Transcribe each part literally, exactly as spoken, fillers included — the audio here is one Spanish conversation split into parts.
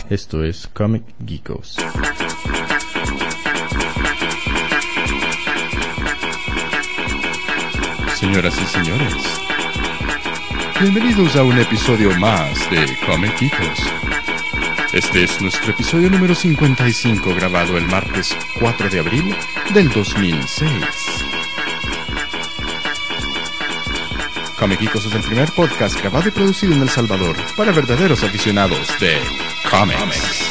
Esto es Comic Geekos. Señoras y señores, bienvenidos a un episodio más de Comic Geekos. Este es nuestro episodio número cincuenta y cinco, grabado el martes cuatro de abril del dos mil seis. Comic Geekos es el primer podcast grabado y producido en El Salvador para verdaderos aficionados de cómics.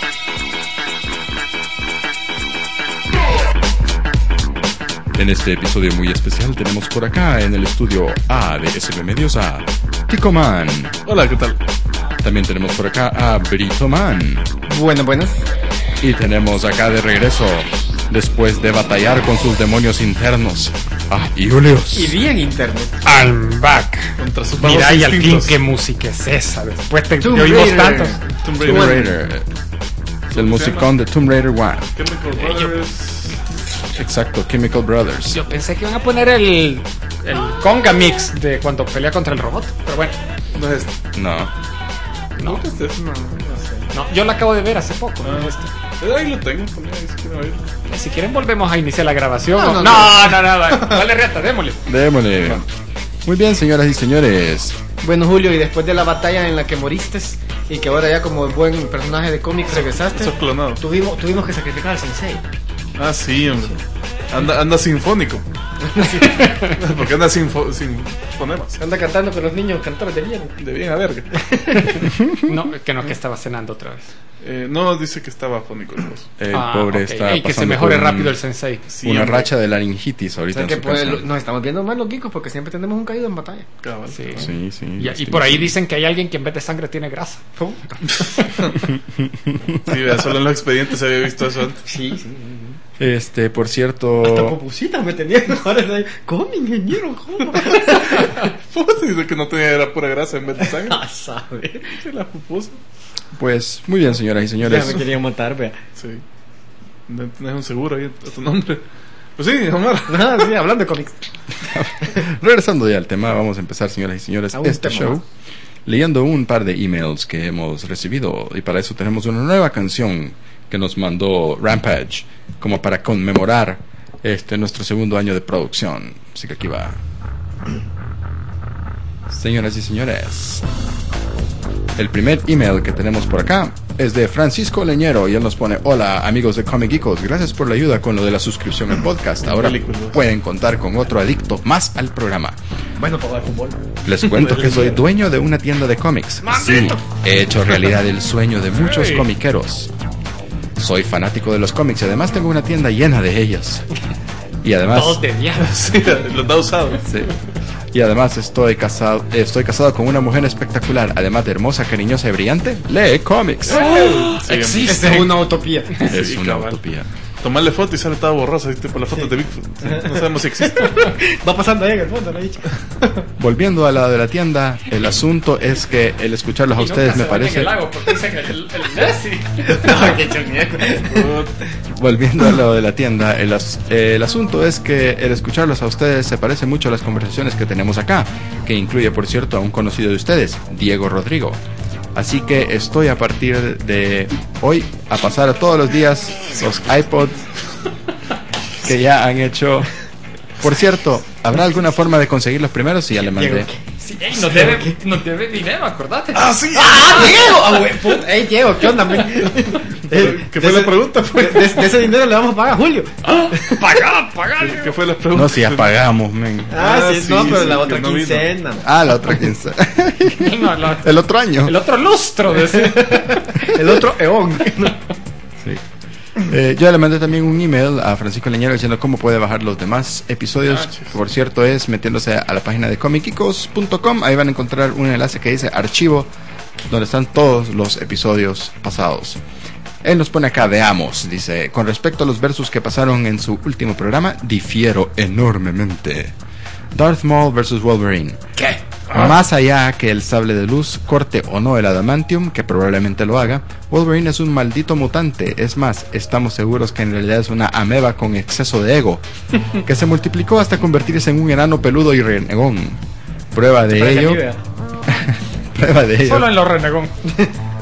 En este episodio muy especial tenemos por acá en el estudio A de S B Medios a Tico Man. Hola, ¿qué tal? También tenemos por acá a Brito Man. Buenas, buenas. Y tenemos acá de regreso, después de batallar con sus demonios internos, a Julius. Y bien internet. I'm back. Contra sus Mira, bajos y al fin, instintos. qué música es esa. Después te Tomb oímos Raider. tantos. Tomb Tomb Raider. Raider. Es el musicón de Tomb Raider uno. Chemical Brothers. Exacto, Chemical Brothers. Yo pensé que iban a poner el, el conga mix de cuando pelea contra el robot. Pero bueno, No es No. no, ¿Qué es eso? No, no sé. no. Yo la acabo de ver hace poco. Ah. Este. Eh, Ahí lo tengo también, ahí si quieren oír. Eh, Si quieren, volvemos a iniciar la grabación. No, o- no, no, no, no, no, Dale reta, démosle. Démosle. Muy bien, señoras y señores. Bueno, Julio, y después de la batalla en la que moriste y que ahora ya como buen personaje de cómics regresaste, Eso es clonado. tuvimos, tuvimos que sacrificar al sensei. Ah, sí, hombre. Anda, anda sinfónico. Porque anda sin, fo- sin fonemas. Anda cantando con los niños cantores de mierda. De bien a verga. No, que no, que estaba cenando otra vez. Eh, no, dice que estaba fónico el voz. El Ah, pobre ok. está Y que se pasando mejore por rápido un- el sensei. Sí, una hombre. racha de laringitis O ahorita sea en que su pues, casa. lo- nos estamos viendo mal los geekos porque siempre tenemos un caído en batalla. Cabal. Sí. Sí, sí. Y, y lástima. por ahí dicen que hay alguien que en vez de sangre tiene grasa. Sí, vea, solo en los expedientes se había visto eso antes. Sí, sí. Este, por Hasta cierto. popusitas me tenían ahora. ¿no? ¿Cómo, ingeniero? ¿Cómo? Pues dice que no tenía, era pura grasa en vez de sangre. A saber. Sí, la pupusa. Pues muy bien, señoras y Ya señores. me querían matar, vea. Sí. No tenés un seguro ahí a tu nombre. Pues sí, Omar. Ah, sí, hablando de cómics. Regresando ya al tema, vamos a empezar, señoras y señores, A un este tema show más. leyendo un par de emails que hemos recibido, y para eso tenemos una nueva canción que nos mandó Rampage como para conmemorar este nuestro segundo año de producción. Así que aquí va. Señoras y señores, el primer email que tenemos por acá es de Francisco Leñero y él nos pone: hola amigos de Comic Geekos, gracias por la ayuda con lo de la suscripción al podcast. Ahora Películas. pueden contar con otro adicto más al programa. Bueno, para jugar fútbol. Les cuento que soy dueño de una tienda de cómics. Sí, he hecho realidad el sueño de muchos Hey. comiqueros. Soy fanático de los cómics y además tengo una tienda llena de ellos. Y además, Todos de mierda. Sí, los da usado. sí. Y además estoy casado, estoy casado con una mujer espectacular, además de hermosa, cariñosa y brillante. Lee cómics. Sí, Esta es una utopía. Es Sí, una cabal. utopía. Tomarle foto y sale toda borrosa, ¿viste? Por la foto de Bigfoot. Sí, no sabemos si existe. Va pasando ahí en el fondo, lo he dicho. Volviendo a la de la tienda, el asunto es que el escucharlos a Y ustedes nunca me se baña en parece... el lago porque dicen que el, el Nessie. No, qué choniego. Volviendo a lo de la tienda, el, as- eh, el asunto es que el escucharlos a ustedes se parece mucho a las conversaciones que tenemos acá, que incluye, por cierto, a un conocido de ustedes, Diego Rodrigo. Así que estoy a partir de hoy a pasar a todos los días los iPods que ya han hecho. Por cierto, ¿habrá alguna forma de conseguir los primeros? Sí, ya le mandé. Sí, ey, nos, debe, nos debe dinero, acordate. ¡Ah, sí! ¡Ah, Diego! ¡Ah, güey! puta! ¡Ey, Diego! ¿Qué onda, men? Eh, ¿Qué de fue la ese- pregunta? De, de- de ese dinero le vamos a pagar a Julio. Pagá, pagá. ¿Qué, qué fue la pregunta? No, si ya pagamos, men. Ah, Ah, sí, sí, no, pero sí, la que otra no vino. quincena. Ah, la otra quincena. No, no, El otro año. el otro lustro de ese. El otro eón. Sí. Eh, yo le mandé también un email a Francisco Leñero diciendo cómo puede bajar los demás episodios. Ah, chis. Por cierto, es metiéndose a la página de comic geekos punto com. Ahí van a encontrar un enlace que dice archivo, donde están todos los episodios pasados. Él nos pone acá, veamos, dice: con respecto a los versus que pasaron en su último programa, difiero enormemente. Darth Maul versus Wolverine. ¿Qué? Más allá que el sable de luz corte o no el adamantium, que probablemente lo haga, Wolverine es un maldito mutante. Es más, estamos seguros que en realidad es una ameba con exceso de ego, que se multiplicó hasta convertirse en un enano peludo y renegón. Prueba de ello. Prueba de ello. Solo en los renegón.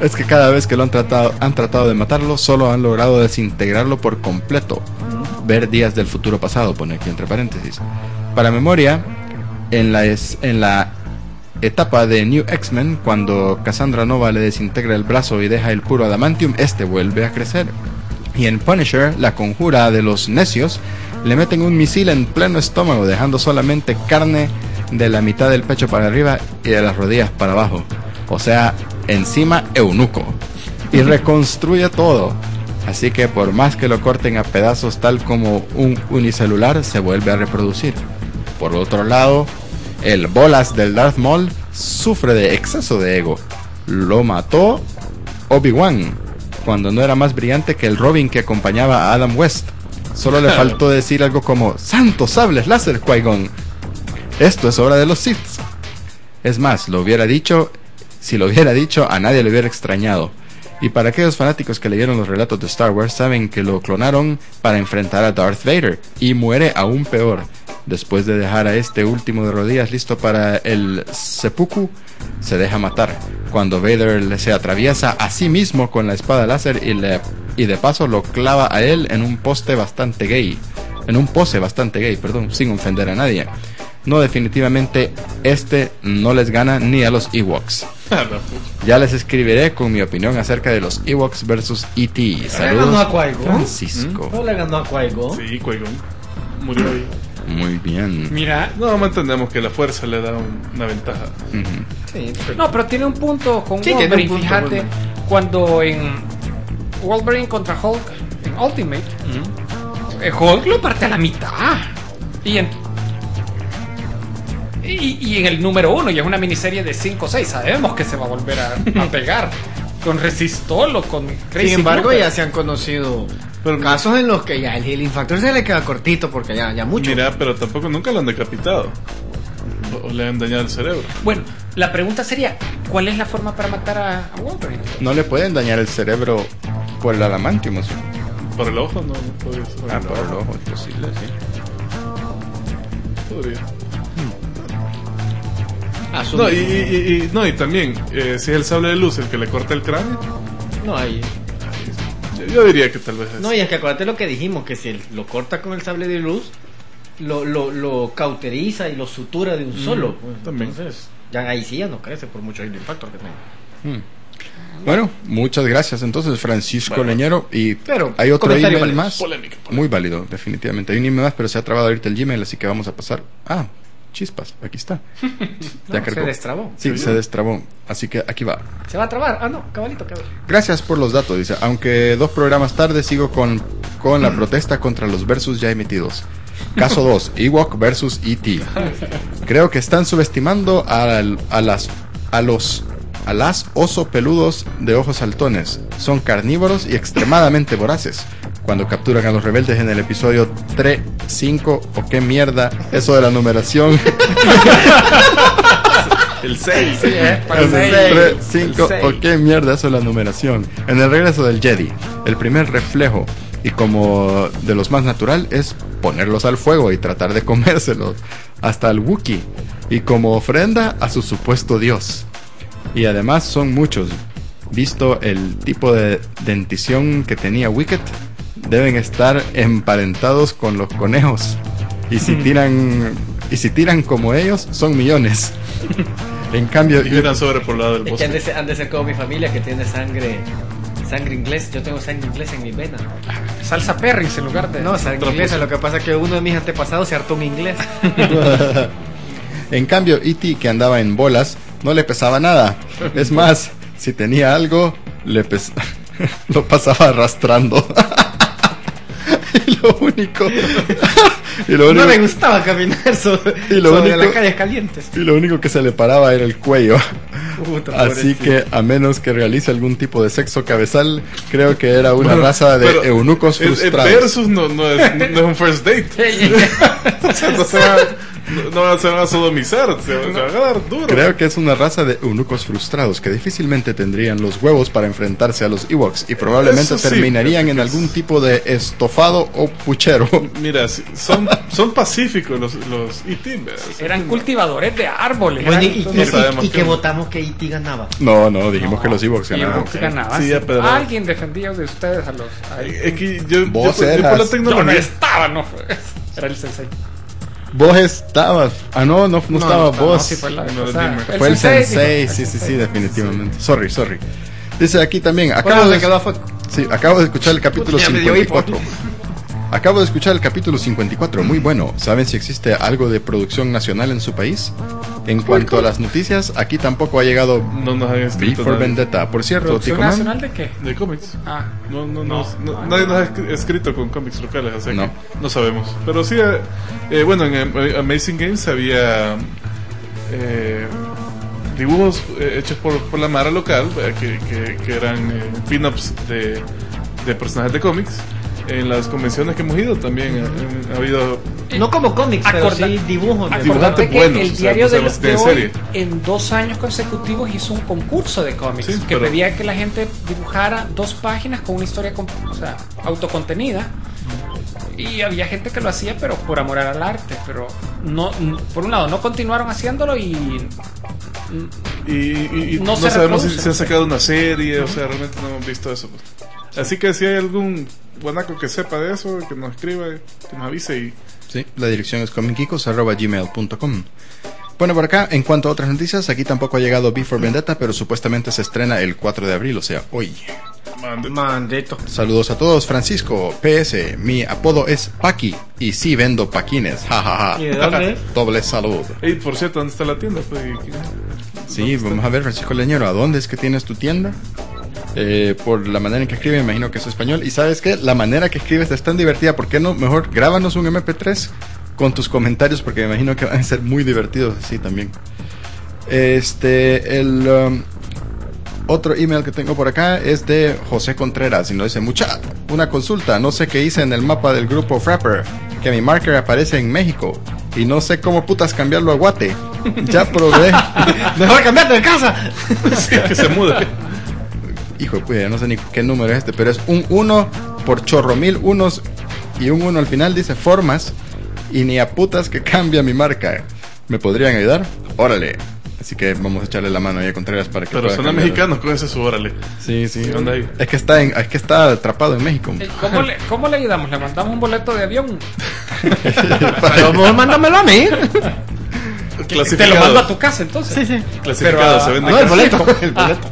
es que cada vez que lo han tratado, han tratado de matarlo, solo han logrado desintegrarlo por completo. Ver días del futuro pasado, pone aquí entre paréntesis. Para memoria, en la, es, en la etapa de New X-Men, cuando Cassandra Nova le desintegra el brazo y deja el puro adamantium, este vuelve a crecer. Y en Punisher, la conjura de los necios, le meten un misil en pleno estómago, dejando solamente carne de la mitad del pecho para arriba y de las rodillas para abajo. O sea, encima eunuco. Y reconstruye todo. Así que por más que lo corten a pedazos tal como un unicelular, se vuelve a reproducir. Por otro lado, el bolas del Darth Maul sufre de exceso de ego. Lo mató Obi-Wan, cuando no era más brillante que el Robin que acompañaba a Adam West. Solo le faltó decir algo como: ¡Santos sables láser, Qui-Gon! Esto es obra de los Sith. Es más, lo hubiera dicho, si lo hubiera dicho, a nadie le hubiera extrañado. Y para aquellos fanáticos que leyeron los relatos de Star Wars, saben que lo clonaron para enfrentar a Darth Vader, y muere aún peor. Después de dejar a este último de rodillas listo para el seppuku, se deja matar, cuando Vader se atraviesa a sí mismo con la espada láser y, le, y de paso lo clava a él en un poste bastante gay. En un pose bastante gay, perdón, sin ofender a nadie. No, definitivamente este no les gana ni a los Ewoks. Ya les escribiré con mi opinión acerca de los Ewoks versus E T. Saludos, ¿Le ganó a Qui-Gon? Francisco. ¿No le ganó a Qui-Gon? Sí, Qui-Gon murió ahí. Muy bien. Mira, No, no entendemos que la fuerza le da un- una ventaja. Ujú. Sí, pero- no, pero tiene un punto con Sí, tiene Wolverine. un punto, Fíjate, Wolverine. cuando en Wolverine contra Hulk, en Ultimate, eh, Hulk lo parte a la mitad. Y en, y, y en el número uno, y es una miniserie de cinco o seis, sabemos que se va a volver a, a pegar. Con Resistol o con Crazy Sin embargo, Cooper. ya se han conocido Pero- casos en los que ya el healing factor se le queda cortito porque ya, ya mucho. Mira, pero tampoco nunca lo han decapitado. O, o le han dañado el cerebro. Bueno, la pregunta sería, ¿cuál es la forma para matar a, a Wolverine? No le pueden dañar el cerebro por el adamantium, ¿o sí? Por el ojo, no, no podría ser. Ah, por el ojo, imposible, sí. Podría. Asumo. No, y, y, y- y- no, y también, eh, si es el sable de luz el que le corta el cráneo, No, ahí. yo, yo diría que tal vez es. No, y es que acuérdate lo que dijimos, que si él lo corta con el sable de luz, lo, lo, lo cauteriza y lo sutura de un solo. Pues, también. Entonces, ya ahí sí ya no crece por mucho healing factor que tenga. Hmm. Bueno, muchas gracias entonces, Francisco Bueno. Leñero. Y Pero, hay otro comentario email válido. más. Polémica, polémica. Muy válido, definitivamente. Hay un email más, pero se ha trabado ahorita el Gmail, así que vamos a pasar. Ah, chispas, aquí está. Ya No, cargó. se destrabó. Sí, se destrabó. Así que aquí va. Se va a trabar. Ah, no, cabalito, cabalito. Gracias por los datos, dice. Aunque dos programas tarde sigo con, con la protesta contra los versus ya emitidos. Caso dos, Ewok versus E T. Creo que están subestimando al- a, las a los a las oso peludos de ojos saltones. Son carnívoros y extremadamente voraces. Cuando capturan a los rebeldes en el episodio tres, cinco, o qué mierda, eso de la numeración. El seis. Sí, eh, para Es el el seis. tres, cinco, seis. o qué mierda, eso es la numeración. En el regreso del Jedi, el primer reflejo, y como de los más natural, es ponerlos al fuego y tratar de comérselos, hasta el Wookiee, y como ofrenda a su supuesto dios. Y además son muchos. Visto el tipo de dentición que tenía Wicket, deben estar emparentados con los conejos. Y si tiran y si tiran como ellos, son millones. En cambio, Y eran sobrepoblado del Es que han de, bosque. ser, han de ser como mi familia que tiene sangre sangre inglés. Yo tengo sangre inglés en mi vena. Salsa Perris en lugar de... No, sangre Otra inglesa. cosa. Lo que pasa es que uno de mis antepasados se hartó un inglés. En cambio, E T, que andaba en bolas, no le pesaba nada. Es más, si tenía algo, le pes- lo pasaba arrastrando. Y lo único... y lo No único, me gustaba caminar sobre, Y lo sobre único- las calles calientes. y lo único que se le paraba era el cuello. Puta, Así pobrecito. que, a menos que realice algún tipo de sexo cabezal, creo que era una Bueno, raza de pero eunucos el- el frustrados. versus no, no, es, no es un first date. O sea, no se va, no, no se van a sodomizar, se van, se van a dar duro. Creo que es una raza de eunucos frustrados que difícilmente tendrían los huevos para enfrentarse a los Ewoks y probablemente Eso sí, terminarían en es- algún tipo de estofado o puchero. Mira, sí, son, son pacíficos los, los E T, ¿verdad? Eran cultivadores de árboles. Bueno, y, eran- y- no y- sabemos y qué- que votamos que E T ganaba. No, no, dijimos No, que los Ewoks y ganaban. Ewoks ganaban, Sí, sí. ya, pero- Alguien defendía de ustedes a los. a- Es que yo, yo, Vos por- yo por eras- la Yo no tecnología. estaba, no fue. Era el sensei. Vos estabas. Ah, no, no, no, estaba no, vos. no, sí fue la vez No, pasada. dime. Fue el sensei, dijo, sí, el sí, sí, sensei. definitivamente. Sorry, sorry. Dice aquí también, acabo Bueno, de, se quedó afuera. sí, acabo de escuchar el capítulo Puta, ya me dio cincuenta y cuatro. Acabo de escuchar el capítulo cincuenta y cuatro, muy bueno. ¿Saben si existe algo de producción nacional en su país? En cuanto a las noticias, aquí tampoco ha llegado No nos han V escrito for nadie. Vendetta. Por cierto, ¿Producción Ticoman, nacional de qué? De cómics. Ah, No, no, no, no, nadie nos ha escri- escrito con cómics locales, así No. que no sabemos. Pero sí, eh, eh, bueno, en eh, Amazing Games había eh, dibujos eh, hechos por, por la Mara local, eh, que, que, que eran eh, pin-ups de, de personajes de cómics. En las convenciones que hemos ido también eh, ha habido. No como cómics, pero Acorda- sí dibujos. de- Dibujantes acordate que buenos, el o sea, diario no de, sabemos si de tiene hoy serie. en dos años consecutivos hizo un concurso de cómics Sí, que pero- pedía que la gente dibujara dos páginas con una historia con- o sea, autocontenida. Y había gente que lo hacía, pero por amor al arte. Pero no, n- por un lado, no continuaron haciéndolo y Y, y- y No no, se sabemos si, reproduce. si han sacado una serie, o sea, realmente no hemos visto eso. pues. Así que si hay algún guanaco que sepa de eso, que nos escriba, que nos avise y sí, la dirección es comic geekos arroba gmail punto com. Bueno, por acá, en cuanto a otras noticias, aquí tampoco ha llegado V for Vendetta, pero supuestamente se estrena el cuatro de abril, o sea, hoy. mande. Mandito. Saludos a todos, Francisco. P S, mi apodo es Paqui y sí vendo paquines, jajaja. ¿Y de dónde es? Doble salud. Ey, por cierto, ¿dónde está la tienda? Pues, y- Sí, vamos a ver, Francisco Leñero, ¿a dónde es que tienes tu tienda? Eh, por la manera en que escribe, me imagino que es español. Y sabes qué, la manera que escribes es tan divertida. ¿Por qué no? Mejor grábanos un eme pe tres con tus comentarios, porque me imagino que van a ser muy divertidos así también. Este, el um, otro email que tengo por acá es de José Contreras y nos dice: mucha, una consulta, no sé qué hice en el mapa del grupo Frapper, que mi marker aparece en México y no sé cómo putas cambiarlo a Guate. Ya probé. Mejor cambiarte de casa. Sí, que se mude. Hijo de puta, ya no sé ni qué número es este, pero es un uno por chorro mil unos y un uno al final dice formas y ni a putas que cambia mi marca. ¿Me podrían ayudar? Órale. Así que vamos a echarle la mano ahí a Contreras para que Pero pueda suena cambiar. mexicano, con ese su órale. Sí, sí. ¿Qué onda ahí? Es que está en, es que está atrapado en México. Eh, ¿Cómo le, ¿Cómo le ayudamos? ¿Le mandamos un boleto de avión? Pero mejor mándamelo a mí. Te lo Clasificado. mando a tu casa entonces. Sí, sí. Clasificado, Pero, se vende No, el casi. boleto. El boleto.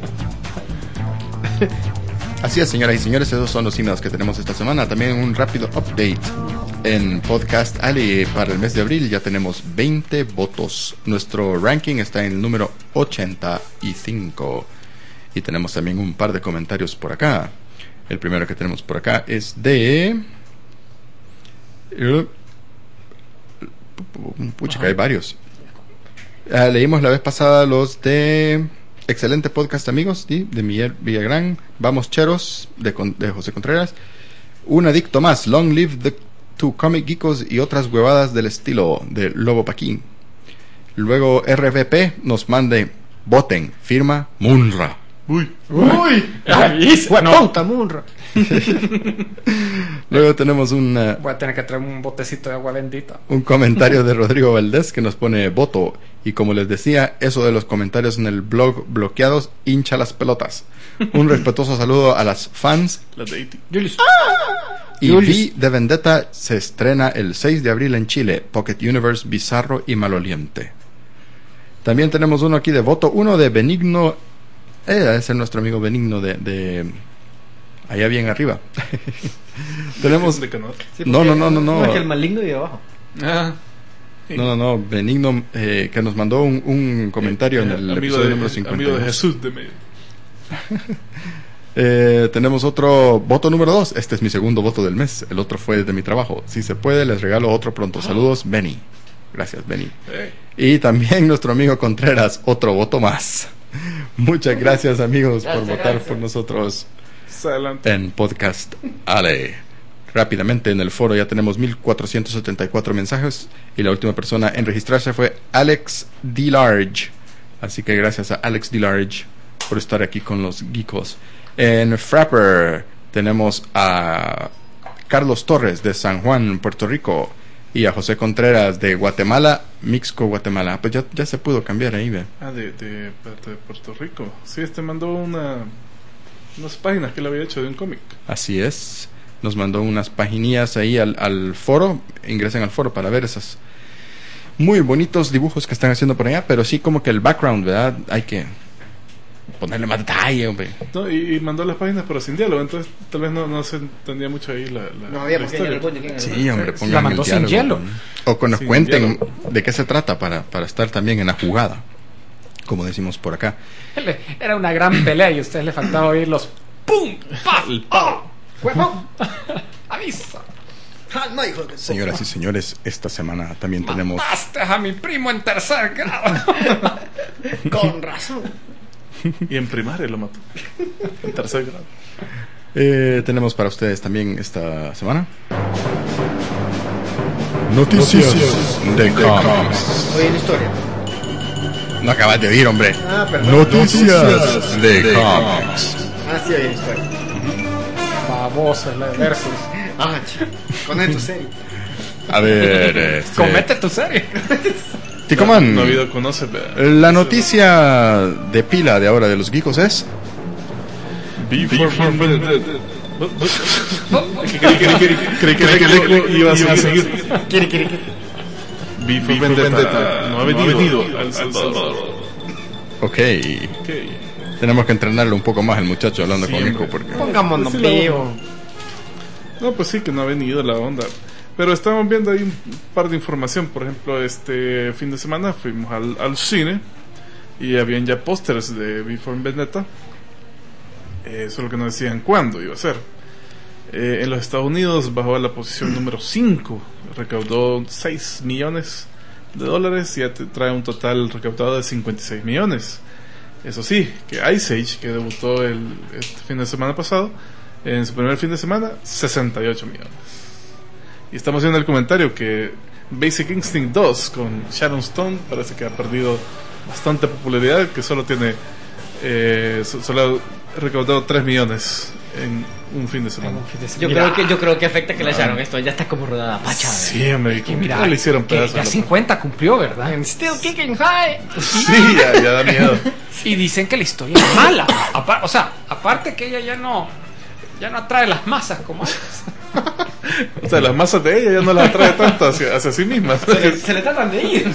Así es, señoras y señores, esos son los emails que tenemos esta semana. También un rápido update en Podcast Alley para el mes de abril. Ya tenemos veinte votos. Nuestro ranking está en el número ochenta y cinco. Y tenemos también un par de comentarios por acá. El primero que tenemos por acá es de... Pucha, que hay varios. Ah, leímos la vez pasada los de... Excelente podcast, amigos, ¿sí? De Miguel Villagrán. Vamos, cheros, de, Con- de José Contreras. Un adicto más, Long Live the Two Comic Geekos y otras huevadas del estilo de Lobo Paquín. Luego R V P nos mande, voten, firma Munra. Uy, Uy. Avisa, no. Puta munra. Luego tenemos un, uh, Voy a tener que traer un botecito de agua bendita. un comentario de Rodrigo Valdés que nos pone voto. Y como les decía, eso de los comentarios en el blog bloqueados hincha las pelotas. Un respetuoso saludo a las fans. las de E T. Julius. Y Julius. V de Vendetta se estrena el seis de abril en Chile. Pocket Universe bizarro y maloliente. También tenemos uno aquí de voto. Uno de Benigno. Eh, es nuestro amigo Benigno de... de allá bien arriba. Tenemos... de Canadá. Sí, No, porque- no, no, no, no. Es que el maligno de abajo. Ah, No, no, no. Benigno eh, que nos mandó un, un comentario en el amigo episodio de, número cincuenta y dos. amigo de Jesús de medio. Eh, tenemos otro voto número dos. Este es mi segundo voto del mes. El otro fue de mi trabajo. Si se puede, les regalo otro pronto. Saludos, Benny. Gracias, Benny. Hey. Y también nuestro amigo Contreras, otro voto más. Muchas gracias, amigos, por Gracias, votar gracias. por nosotros Adelante. en Podcast Ale. rápidamente en el foro ya tenemos mil cuatrocientos setenta y cuatro mensajes y la última persona en registrarse fue Alex D. Large. Así que gracias a Alex D. Large por estar aquí con los geekos. En Frapper tenemos a Carlos Torres de San Juan, Puerto Rico, y a José Contreras de Guatemala, Mixco, Guatemala. Pues ya, ya se pudo cambiar ahí, ve. Ah, de, de, de Puerto Rico. Sí, este mandó una unas páginas que le había hecho de un cómic. Así es. Nos mandó unas paginillas ahí al, al foro. Ingresen al foro para ver esos muy bonitos dibujos que están haciendo por allá. Pero sí, como que el background, ¿verdad? Hay que ponerle más detalle, hombre. No, y, y mandó las páginas pero sin diálogo. Entonces tal vez no, no se entendía mucho ahí la, la No había la porque historia. el coño, ¿quién era? Sí, hombre, La pongan mandó el sin diálogo. hielo. O que nos Sin cuenten diálogo. de qué se trata para, para estar también en la jugada, como decimos por acá. Era una gran pelea y a ustedes le faltaba oír los ¡pum! ¡paf! ¡oh! ¡Huevón! ¡Avisa! Ah, no, hijo de... Señoras y señores, esta semana también tenemos... ¡Mataste a mi primo en tercer grado! Con razón. Y en primaria lo mató. En tercer grado. Eh, tenemos para ustedes también esta semana Noticias, de Comics. Oye, la historia. No acabas de oír, hombre. Ah, perdón. Noticias de Comics. Ah, sí, oye, la historia. Babosa, la de Versus. Ah, chico. Con esto, serio. A ver, este... Comete tu serie. Ticoman, No ha habido conoce. la noticia de pila de ahora de los geekos es... Before Vendetta. Creí que el eco iba a seguir. Quiere, quiere, quiere. Before Vendetta no ha venido al Salvador. Ok, Ok. tenemos que entrenarle un poco más al muchacho hablando Sí, conmigo hombre. porque... Pongámonos Sí, la vivo. No, pues sí que no ha venido la onda. Pero estamos viendo ahí un par de información. Por ejemplo, este fin de semana fuimos al, al cine y habían ya pósters de Before Vendetta. Eh, solo que no decían cuándo iba a ser. Eh, en los Estados Unidos bajó a la posición número cinco. Recaudó seis millones de dólares y ya te trae un total recaudado de cincuenta y seis millones. Eso sí, que Ice Age, que debutó el, este fin de semana pasado, en su primer fin de semana, sesenta y ocho millones. Y estamos viendo el comentario que Basic Instinct dos con Sharon Stone parece que ha perdido bastante popularidad, que solo tiene eh, so- solo ha recaudado tres millones en un fin de semana. Yo creo que yo creo que afecta que la echaron esto. Ya está como rodada pacha. Sí, hombre, Que ¿cómo mira, le hicieron que pedazos? ya loco? cincuenta cumplió, ¿verdad? Still kicking high. Sí, ya, ya da miedo. Y dicen que la historia es mala. Apar- o sea, aparte que ella ya no ya no atrae las masas como antes. O sea, las masas de ella ya no las atrae tanto hacia, hacia sí mismas. Se le, se le tratan de ir.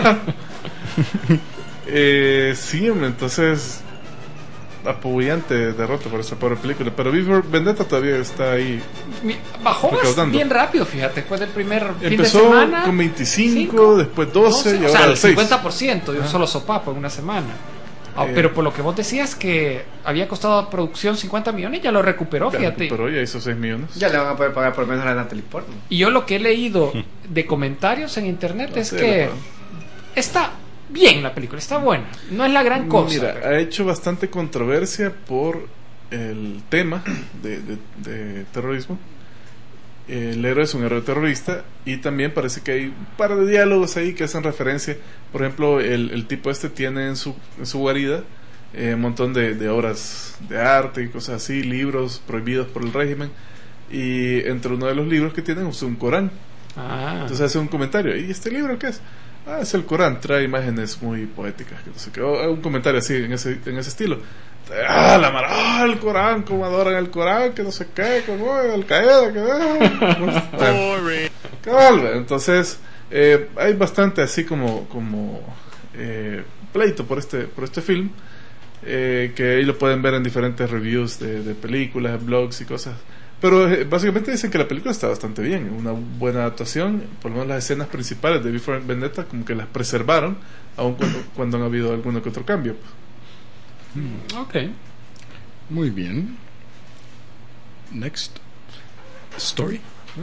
Eh, sí, hombre, entonces apabullante derrota por esa pobre película. Pero Before Vendetta todavía está ahí. Mi- Bajó más Recaudando. bien rápido, fíjate, después del primer fin de Empezó semana. con veinticinco, cinco, después doce, doce, y o ahora sea, el el seis. cincuenta por ciento de un solo sopapo en una semana. Ah, Eh. pero por lo que vos decías que había costado producción cincuenta millones, ya lo recuperó, Ya fíjate. recuperó, ya hizo seis millones. Ya le van a poder pagar por lo menos a la Natalie Portman. Y yo lo que he leído de comentarios en internet No es sé, que la- está bien la película, está buena. No es la gran cosa. Mira, pero- ha hecho bastante controversia por el tema de, de- de terrorismo. El héroe es un héroe terrorista y también parece que hay un par de diálogos ahí que hacen referencia. Por ejemplo, el, el tipo este tiene en su, en su guarida eh, un montón de, de obras de arte y cosas así, libros prohibidos por el régimen. Y entre uno de los libros que tienen es un Corán. Ah. Entonces hace un comentario. ¿Y este libro qué es? Ah, es el Corán. Trae imágenes muy poéticas. Que no sé qué. O, un comentario así, en ese, en ese estilo. Ah, la mar, ah, el Corán, cómo adoran el Corán, que no sé qué, como Al Qaeda, que ah. Cabal, entonces eh, hay bastante así como como eh, pleito por este por este film, eh, que ahí lo pueden ver en diferentes reviews de, de películas, blogs y cosas. Pero eh, básicamente dicen que la película está bastante bien, una buena adaptación, por lo menos las escenas principales de Before Vendetta como que las preservaron, aun cuando, cuando han habido alguno que otro cambio. Ok. Muy bien. Next story.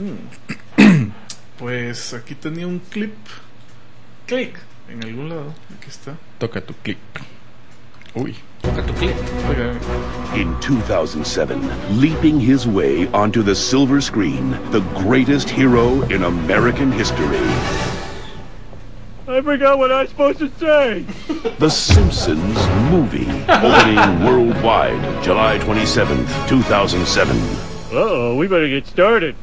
Pues aquí tenía un clip Click. en algún lado, aquí está. Toca tu clic. Uy. Toca tu clip. Ok. In two thousand seven, leaping his way onto the silver screen, the greatest hero in American history. I forgot what I was supposed to say. The Simpsons movie, opening worldwide July twenty-seventh, two thousand seven. Uh-oh, we better get started.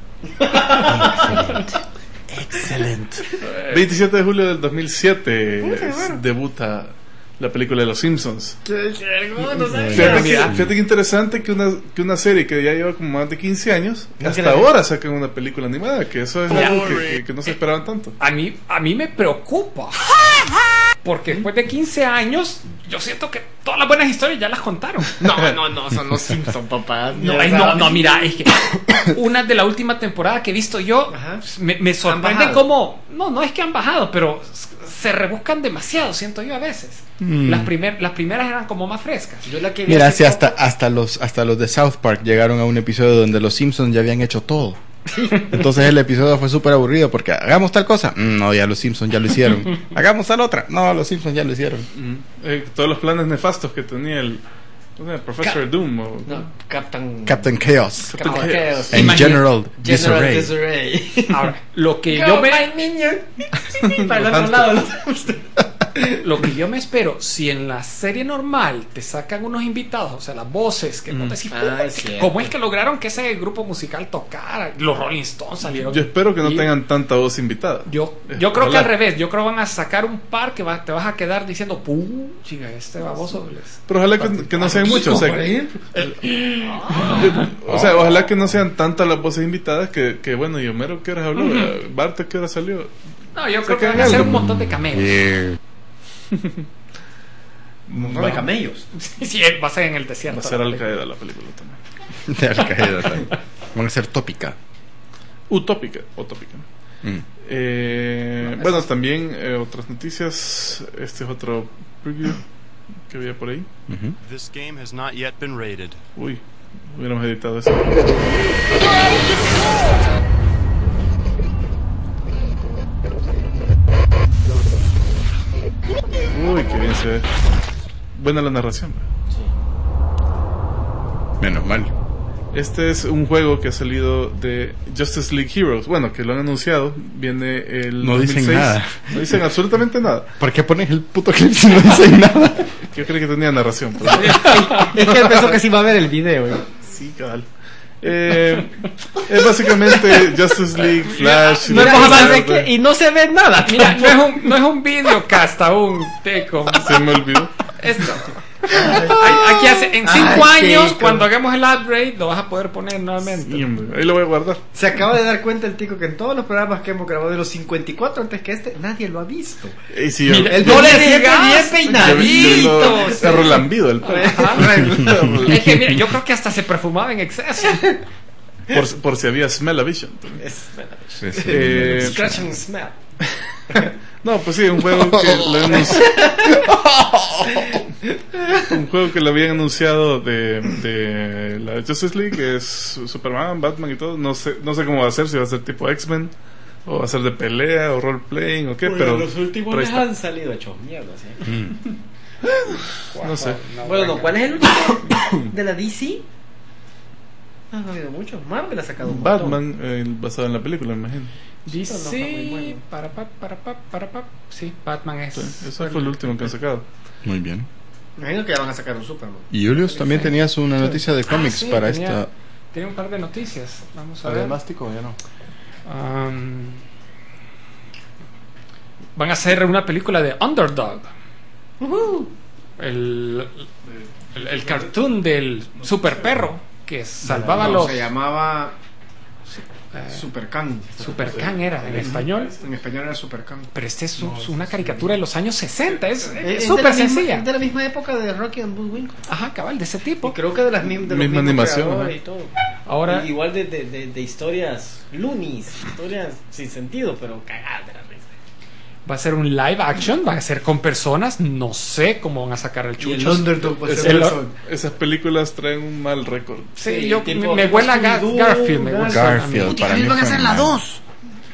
Excelente. veintisiete de julio del dos mil siete es- debuta la película de Los Simpsons. Fíjate que, fíjate que interesante que una, que una serie que ya lleva como más de quince años, hasta ahora sacan una película animada, que eso es algo que, que- que no se esperaban tanto. A mí, a mí me preocupa. Porque después de quince años, yo siento que todas las buenas historias ya las contaron. No, no, no, son los Simpsons, papá. No, ay, no, no, mira, es que una de la última temporada que he visto yo, Ajá. me, me sorprende bajado. cómo, no, no es que han bajado, pero se rebuscan demasiado, siento yo a veces. Las, primer, las primeras eran como más frescas. Yo la que vi Mira, hace si hasta, poco- hasta los hasta los de South Park llegaron a un episodio donde los Simpsons ya habían hecho todo. Entonces el episodio fue súper aburrido porque hagamos tal cosa. Mm, No, ya los Simpsons ya lo hicieron. Hagamos tal otra. No, los Simpsons ya lo hicieron. Eh, todos los planes nefastos que tenía el, ¿cómo se llama? Professor Ca- Doom. O, No, Captain... Captain Chaos. Captain Chaos. En Imagina- General General Disarray. Disarray. Ahora, lo que yo me, niño. Para el otro lado. lo que yo me espero, si en la serie normal te sacan unos invitados, o sea, las voces, que no te decís, Ah, es cierto. ¿cómo es que lograron que ese grupo musical tocara? Los Rolling Stones salieron. Yo espero que no Y tengan tanta voz invitada. Yo, Eh, yo creo que ojalá. al revés, yo creo que van a sacar un par que va, te vas a quedar diciendo, ¡pum! Chica, este baboso les... Pero ojalá que, que no sean muchos. O sea, Por que- ejemplo. o sea, ojalá que no sean tantas las voces invitadas que, que bueno, y Homero, ¿qué horas habló? Bart, ¿qué hora salió? No, yo Se creo que quedan van a hacer algo. un montón de cameos. Yeah. Un montón de camellos. Sí, va a ser en el desierto. Va a ser la Al película. Qaeda la película también. De Al Qaeda también. Van a ser tópica. Utópica, utópica. Mm. Eh, bueno, también eh, otras noticias. Este es otro preview que había por ahí. Ujú. This game has not yet been rated. Uy, hubiéramos editado eso. Uy, qué bien se ve. Buena la narración. Menos mal. Este es un juego que ha salido de Justice League Heroes. Bueno, que lo han anunciado. Viene el No dicen dos mil seis. nada. No dicen absolutamente nada. ¿Por qué pones el puto clip si no dicen nada? Yo creí que tenía narración. Pero... Es que él pensó que sí va a ver el video. ¿eh? sí, cabal. Eh, es básicamente Justice League, Flash. No League hemos of avanzado Legends. Y no se ve nada. Mira, no es un, no es un videocast aún, Teco. Se me olvidó. Esto. Ay, Aquí hace, en cinco Ay, años, Teco. cuando hagamos el upgrade, lo vas a poder poner nuevamente. Sí, hombre, ahí lo voy a guardar. Se acaba de dar cuenta el tico que en todos los programas que hemos grabado de los cincuenta y cuatro antes que este, nadie lo ha visto. Y si Mira, El no doble le siempre digas. bien yo, peinadito. yo lo- está rolambido el Es que mira, yo creo que hasta se perfumaba en exceso. por, por si había Smell-A-Vision. Eh, Scratch and smell. no, pues sí, un juego que lo anunci- un juego que lo habían anunciado de, de la Justice League, que es Superman, Batman y todo. No sé, no sé cómo va a ser, si va a ser tipo X-Men o va a ser de pelea o role playing o qué, pero los últimos pero ahí les está. han salido hechos mierda, ¿sí? no sé. Bueno, no, ¿cuál es el último de la D C? No, no ha habido mucho. Marvel ha sacado un montón. Batman eh, basado en la película, me imagino. no está muy Sí, bueno. para pa, para pa, para pa. Sí, Batman es. Sí, eso fue el último que han sacado. Muy bien. Me imagino que ya van a sacar un Superman. Y Julius, también tenías una noticia de cómics Ah, sí, para tenía- esta. Tiene un par de noticias. Vamos a ver. Tico ya no. Um, van a hacer una película de Underdog. El, el, el cartoon del super perro que salvaba No, los. se llamaba eh, Supercan. Super Can era en español. En español era Supercan. Pero este es un- una caricatura de los años sesenta. Es Es- es es de súper la misma- sencilla. Es de la misma época de Rocky and Bullwinkle. Ajá, cabal, de ese Y tipo. creo que de las mismas de los Misma mismos animación, creadores ajá. y todo. Ahora, Y- igual de, de, de, de historias loonies, historias sin sentido, pero cagadas de la risa. va a ser un live action, va a ser con personas. No sé cómo van a sacar el Y el chucho. Underdog va a Es- ser el- persona. Esas películas traen un mal récord. Sí, Sí, yo tipo- me, me tipo huele a Gar- Scooby-Doo, Garfield. Me gusta a mí. Garfield, para mí fue mal.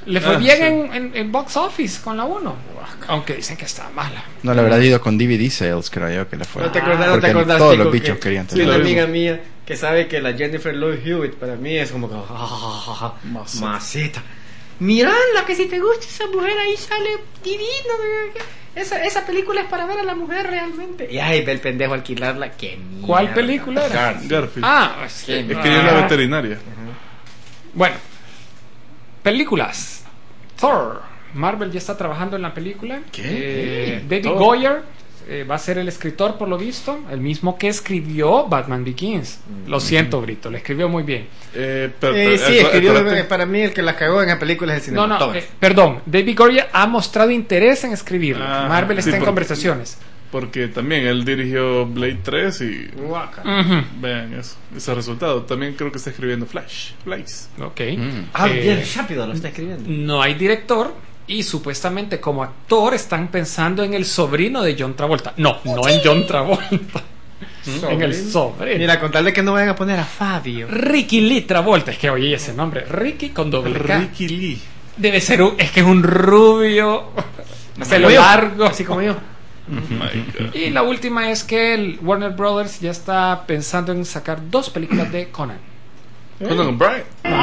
Le fue Ah, bien sí. en, en, en box office con la uno, aunque dicen que está mala. No le habrá ido con D V D sales, creo yo que le fue. No te acordás, no Porque te acordás, todos Tico, los bichos que- querían que tener. Sí, una lo amiga mismo. mía que sabe que la Jennifer Love Hewitt para mí es como que Maceta. maceta. Mirala, que si te gusta esa mujer ahí sale divino. Esa, esa película es para ver a la mujer realmente. Y ay, ve el pendejo a alquilarla. Qué mierda. ¿Cuál película era? Garfield. Ah, sí. es que ella es la veterinaria. Bueno, películas. Thor. Marvel ya está trabajando en la película. Eh, David Thor. Goyer eh, va a ser el escritor, por lo visto, el mismo que escribió Batman Begins. Lo siento, Brito, le escribió muy bien. Eh, pero, Eh, pero, sí, acu- escribió, acuérdate- eh, para mí el que la cagó en la película es el No, no, cinematógrafo. eh, perdón. David Goyer ha mostrado interés en escribirlo. Ah, Marvel sí, está en porque- conversaciones. Porque también él dirigió Blade tres y Guácala. Ujú. vean eso, ese resultado. También creo que está escribiendo Flash. Flash. Ok. Mm. Ah, Eh, bien rápido lo está escribiendo. No hay director y supuestamente como actor están pensando en el sobrino de John Travolta. No, no en John Travolta. En el sobrino. Mira, con tal de que no vayan a poner a Fabio. Ricky Lee Travolta. Es que oye ese nombre. Ricky con doble K. Ricky Lee. Debe ser un... Es que es un rubio. Pelo Como yo. largo. Así como yo. My God. Y la última es que el Warner Brothers ya está pensando en sacar dos películas de Conan. Conan O'Brien.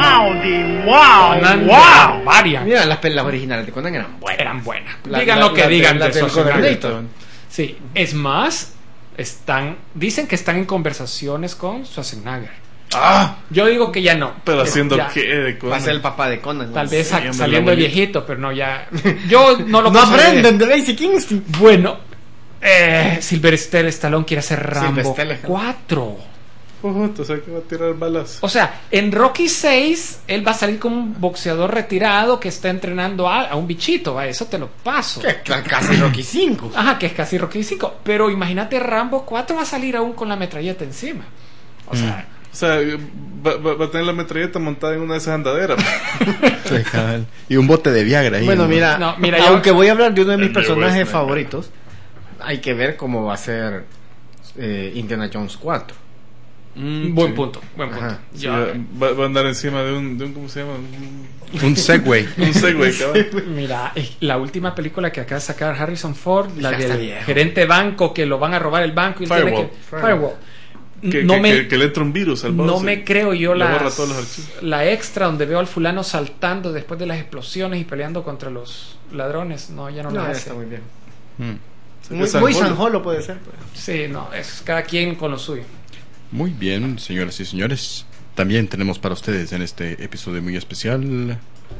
Conan de Barbarian. Mira, las pelas originales de Conan eran buenas. Eran buenas. La- Digan la- lo que la- digan la de del Schwarzenegger. Gobernator. Sí, es más, están, dicen que están en conversaciones con Schwarzenegger. Ah, Yo digo que ya no. pero haciendo Ya. qué de Va a Conan. ser el papá de Conan. Tal ¿no? vez Sí, sa- hombre, saliendo el de abuelito. viejito, pero no ya. Yo no lo No considero- aprenden de Basic Instinct. Bueno, eh, Sylvester Stallone quiere hacer Rambo Sylvester. cuatro. Puta, o sea que va a tirar balas. O sea, en Rocky seis él va a salir como un boxeador retirado que está entrenando a, a un bichito. ¿Va? Eso te lo paso. Que ca- casi Rocky cinco. Ajá, que es casi Rocky cinco. Pero imagínate, Rambo cuatro va a salir aún con la metralleta encima. O sea, O sea, va, va- va a tener la metralleta montada en una de esas andaderas. Sí, cabal. Y un bote de Viagra ahí. Bueno, ¿no? mira, No, mira, yo- aunque voy a hablar de uno de mis El de personajes West Side. favoritos, hay que ver cómo va a ser eh, Indiana Jones cuatro. Mm, buen sí. punto, buen punto. Ajá. Sí, Ya, va, va- va a andar encima de un, de un ¿cómo se llama? Un, Un Segway. un Segway, cabrón. mira, eh, la última película que acaba de sacar Harrison Ford, la Ya está del viejo. gerente de banco que lo van a robar el banco y él tiene Firewall. que Firewall. Que, no que, me que, que le entra un virus al no mouse me y creo yo le la borra todos los archivos. la extra donde veo al fulano saltando después de las explosiones y peleando contra los ladrones. No, ya no, No, la ya hace. está muy bien. Mm. Muy, San muy Jolo. Sanjolo puede ser. pues. Sí, no, es cada quien con lo suyo. Muy bien, señoras y señores. También tenemos para ustedes en este episodio muy especial.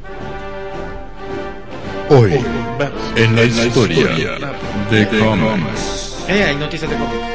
Hoy, en la historia de cómics. Eh, hay noticias de cómics.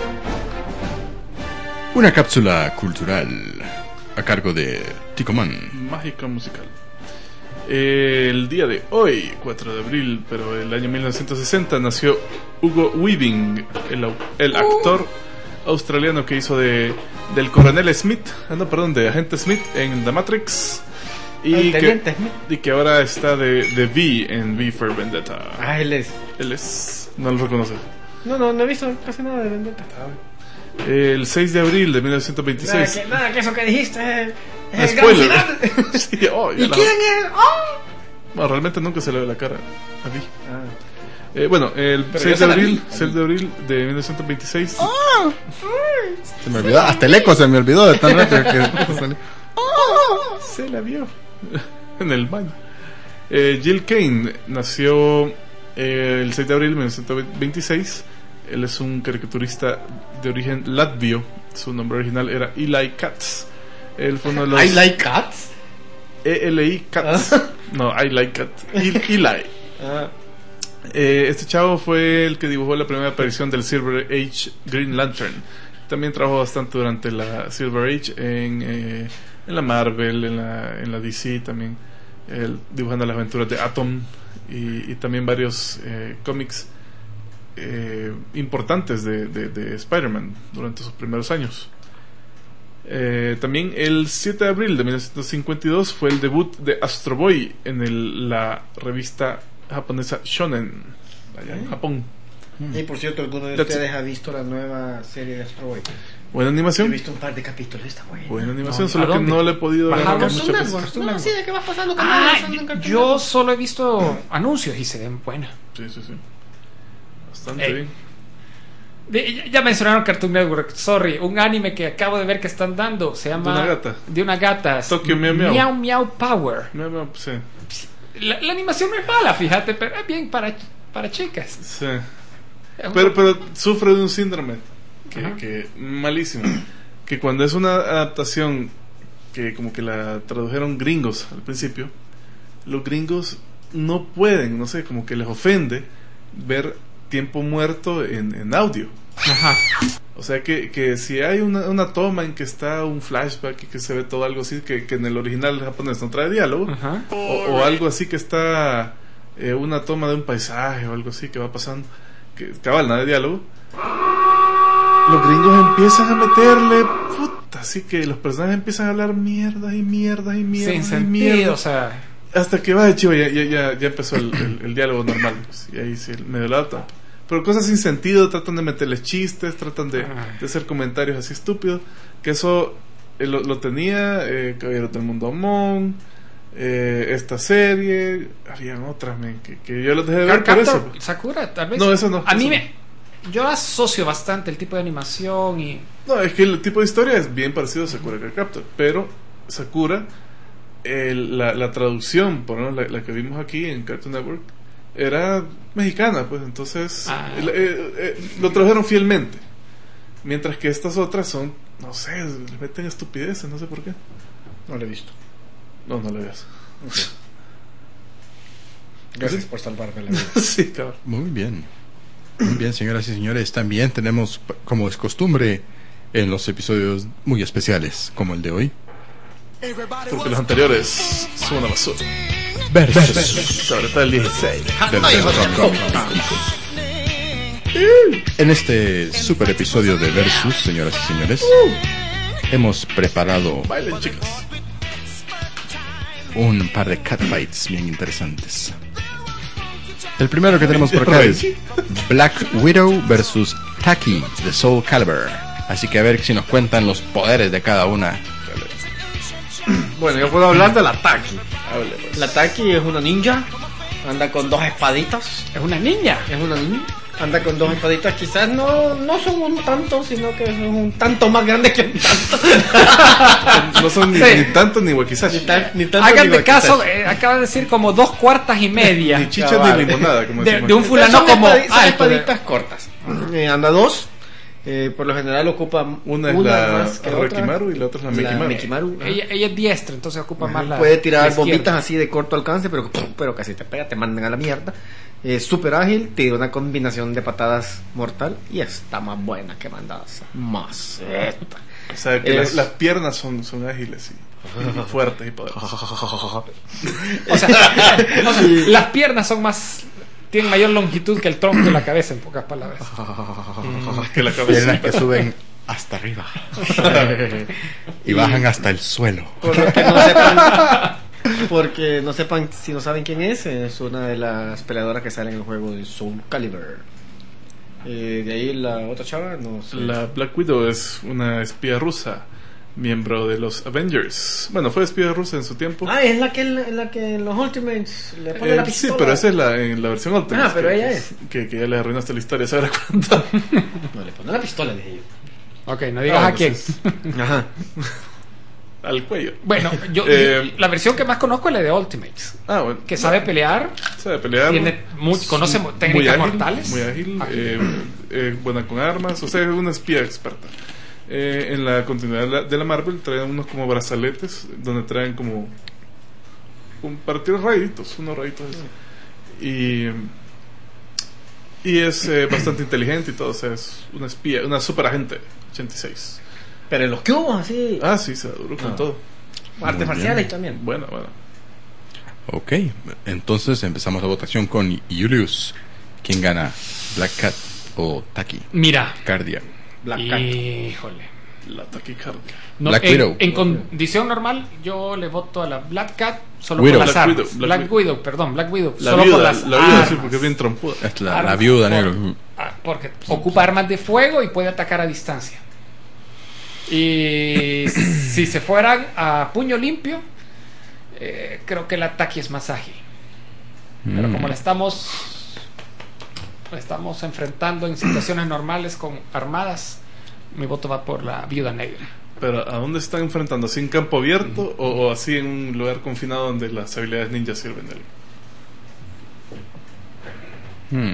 Una cápsula cultural a cargo de Ticoman. Mágica musical. Eh, el día de hoy, cuatro de abril, pero el año mil novecientos sesenta, nació Hugo Weaving, el, au- el actor australiano que hizo de del coronel Smith, ah, no, perdón, de agente Smith en The Matrix. Y El que, teniente Smith. y que ahora está de, de V en V for Vendetta. Ah, él es. Él es. No lo reconoce. No, no, no he visto casi nada de Vendetta. El seis de abril de mil novecientos Nada veintiséis. que, nada que eso que dijiste es, es el Spoiler. gran final. Sí, oh, ya ¿Y la- quién es? ¡Oh! Bueno, realmente nunca se le ve la cara a V. Ah. Eh, bueno, el Pero seis yo de se la abril, vi. seis de abril de mil novecientos veintiséis. Se me olvidó, hasta el eco se me olvidó de tan rápido que salió. Se la vio en el baño. Eh, Jill Kane nació eh, el seis de abril de mil novecientos veintiséis. Él es un caricaturista de origen latvio. Su nombre original era Eli Katz. Él fue uno de los I like cats. E L I Katz. No, I like Katz. Il- Eli. Ah. Eh, este chavo fue el que dibujó la primera aparición del Silver Age Green Lantern. También trabajó bastante durante la Silver Age en, eh, en la Marvel, en la, en la D C también, él dibujando las aventuras de Atom y, y también varios eh, cómics eh, importantes de, de, de Spider-Man durante sus primeros años. Eh, también el siete de abril de mil novecientos cincuenta y dos fue el debut de Astro Boy en el, la revista japonesa Shonen allá en Japón. Y por cierto, ¿alguno de That's ustedes ha visto la nueva serie de Astro Boy? Buena He animación. visto un par de capítulos, está buena. Buena animación, No, solo ¿a que dónde? no le he podido ver Bajamos. muchas Cartoon veces. Network. Cartoon No, Network. sí, de qué vas pasando con Ah, en Cartoon yo Network. solo he visto anuncios y se ven buenas. Sí, sí, sí. Bastante Ey. bien. De- ya- ya mencionaron Cartoon Network, sorry, un anime que acabo de ver que están dando, se llama... De una gata. De una gata. Tokyo Meow Meow. Meow Meow Power. Me- me- Sí, La, la animación no es mala, fíjate, pero es bien para, para chicas. sí. Es un Pero, poco- pero sufre de un síndrome que, Ajá. que malísimo. Que cuando es una adaptación que como que la tradujeron gringos al principio, los gringos no pueden, no sé, como que les ofende ver tiempo muerto en, en audio. Ajá. O sea que, que si hay una, una toma en que está un flashback y que se ve todo algo así, que, que en el original japonés no trae diálogo, Ajá. o, o algo así que está eh, una toma de un paisaje o algo así que va pasando, que cabal, nada de diálogo, los gringos empiezan a meterle puta, así que los personajes empiezan a hablar mierda y mierda y mierda Sin y sentido, mierda, o sea... hasta que va de chivo ya, ya, ya, ya empezó el, el, el diálogo normal, pues, y ahí sí medio la adaptan. Pero cosas sin sentido, tratan de meterles chistes, tratan de, de hacer comentarios así estúpidos, que eso eh, lo, lo tenía eh, Caballeros del Mundo Amon, eh, esta serie, habían otras men, que, que yo los dejé de ver por Cardcaptor, eso. pues. Sakura, tal vez. No, eso no, A mí eso me... Yo asocio bastante el tipo de animación y... No, es que el tipo de historia es bien parecido a Sakura Card Captor, pero Sakura, el- la, la traducción, por lo menos la, la que vimos aquí en Cartoon Network, era mexicana, pues entonces Ah. el- eh, eh, lo tradujeron fielmente. Mientras que estas otras son, no sé, le meten estupideces, no sé por qué. No lo he visto. No, no lo veas. Gracias por salvarme la vida. Sí, cabrón. Muy bien. Muy bien, señoras y señores. También tenemos, como es costumbre, en los episodios muy especiales, como el de hoy, Porque los anteriores son una basura. Versus. Sobre todo el dieciséis. del Versus En este super episodio de Versus, señoras y señores, hemos preparado Bailen, chicos. un par de catfights bien interesantes. El primero que tenemos por acá es Black Widow versus Taki de Soul Calibur. Así que a ver si nos cuentan los poderes de cada una. Bueno, yo puedo hablar de la Taki. Hable, pues. La Taki es una ninja. Anda con dos espaditas. Es una niña. Es una niña. Anda con dos espaditas. Quizás no, no son un tanto, sino que son un tanto más grandes que un tanto. No son ni, Sí. ni tanto ni wakizashi. Ni, tan- ni tanto Hagan ni de caso, wakizashi. eh, acaba de decir como dos cuartas y media. Ni chicha Cabal. ni limonada, como De- decimos. de un fulano Son como espadi- son alto, de- espaditas cortas. Eh, anda dos. Eh, por lo general ocupa Una es la más que otra. Rekimaru y la otra es la La Mekimaru. Mekimaru. ajá. Ella, ella es diestra, entonces ocupa más la. Puede tirar la izquierda. bombitas así de corto alcance, pero, pero casi te pega, te mandan a la mierda. Es súper ágil, tiene una combinación de patadas mortal y está más buena que mandadas. Más. O sea, que Es- las, las piernas son, son ágiles y, y fuertes y poderosas. O sea, o sea, las piernas son más. Tienen mayor longitud que el tronco de la cabeza, en pocas palabras. Que la Piernas cabeza. que suben hasta arriba y bajan hasta el suelo. Por lo que no sepan, porque no sepan, si no saben quién es, es una de las peleadoras que sale en el juego de Soul Calibur. Eh, de ahí la otra chava, no sé. La Black Widow es una espía rusa, miembro de los Avengers. Bueno, fue espía rusa en su tiempo. Ah, es la que, en la que en los Ultimates le pone Eh, la sí, pistola. pero esa es la, en la versión Ultimate. Ah, pero que, ella que- es. Que, que ya le arruinaste la historia, ¿sabes cuánto? No, le pone la pistola, dije yo. Ok, no digas Ah, a quién. entonces, Ajá. al cuello. Bueno, yo, Eh, yo- la versión que más conozco es la de Ultimates. Ah, bueno. Que sabe pelear, Sabe pelear. tiene mu- conoce Muy técnicas ágil, mortales. Muy ágil, Ágil. eh, eh, buena con armas, o sea, es una espía experta. Eh, en la continuidad de la, de la Marvel traen unos como brazaletes donde traen como un partido rayitos, unos rayitos así. Y y es eh, bastante inteligente y todo, o sea, es una espía, una super agente ochenta y seis. Pero en los cubos, así. Ah, sí, se duró con Ah. todo. artes muy marciales bien. también. Bueno, bueno. Ok, entonces empezamos la votación con Julius. ¿Quién gana? ¿Black Cat o Taki? Mira, Cardia. Black Cat. híjole. La taquicardia. No, Black en, Widow. en condición normal, yo le voto a la Black Cat solo Widow. por las Black armas. Widow, Black Black, Widow. Widow, perdón, Black Widow. La solo viuda, por las la viuda, sí, armas. porque es bien trompuda. Es la, la Armas. viuda Por- negra. ah, porque ocupa armas de fuego y puede atacar a distancia. Y si se fueran a puño limpio, eh, creo que el Taki es más ágil. Pero Mm. como la estamos la estamos enfrentando en situaciones normales con armadas, mi voto va por la Viuda Negra. Pero ¿a dónde están enfrentando? ¿Así en campo abierto o, o así en un lugar confinado donde las habilidades ninja sirven de algo? Hmm.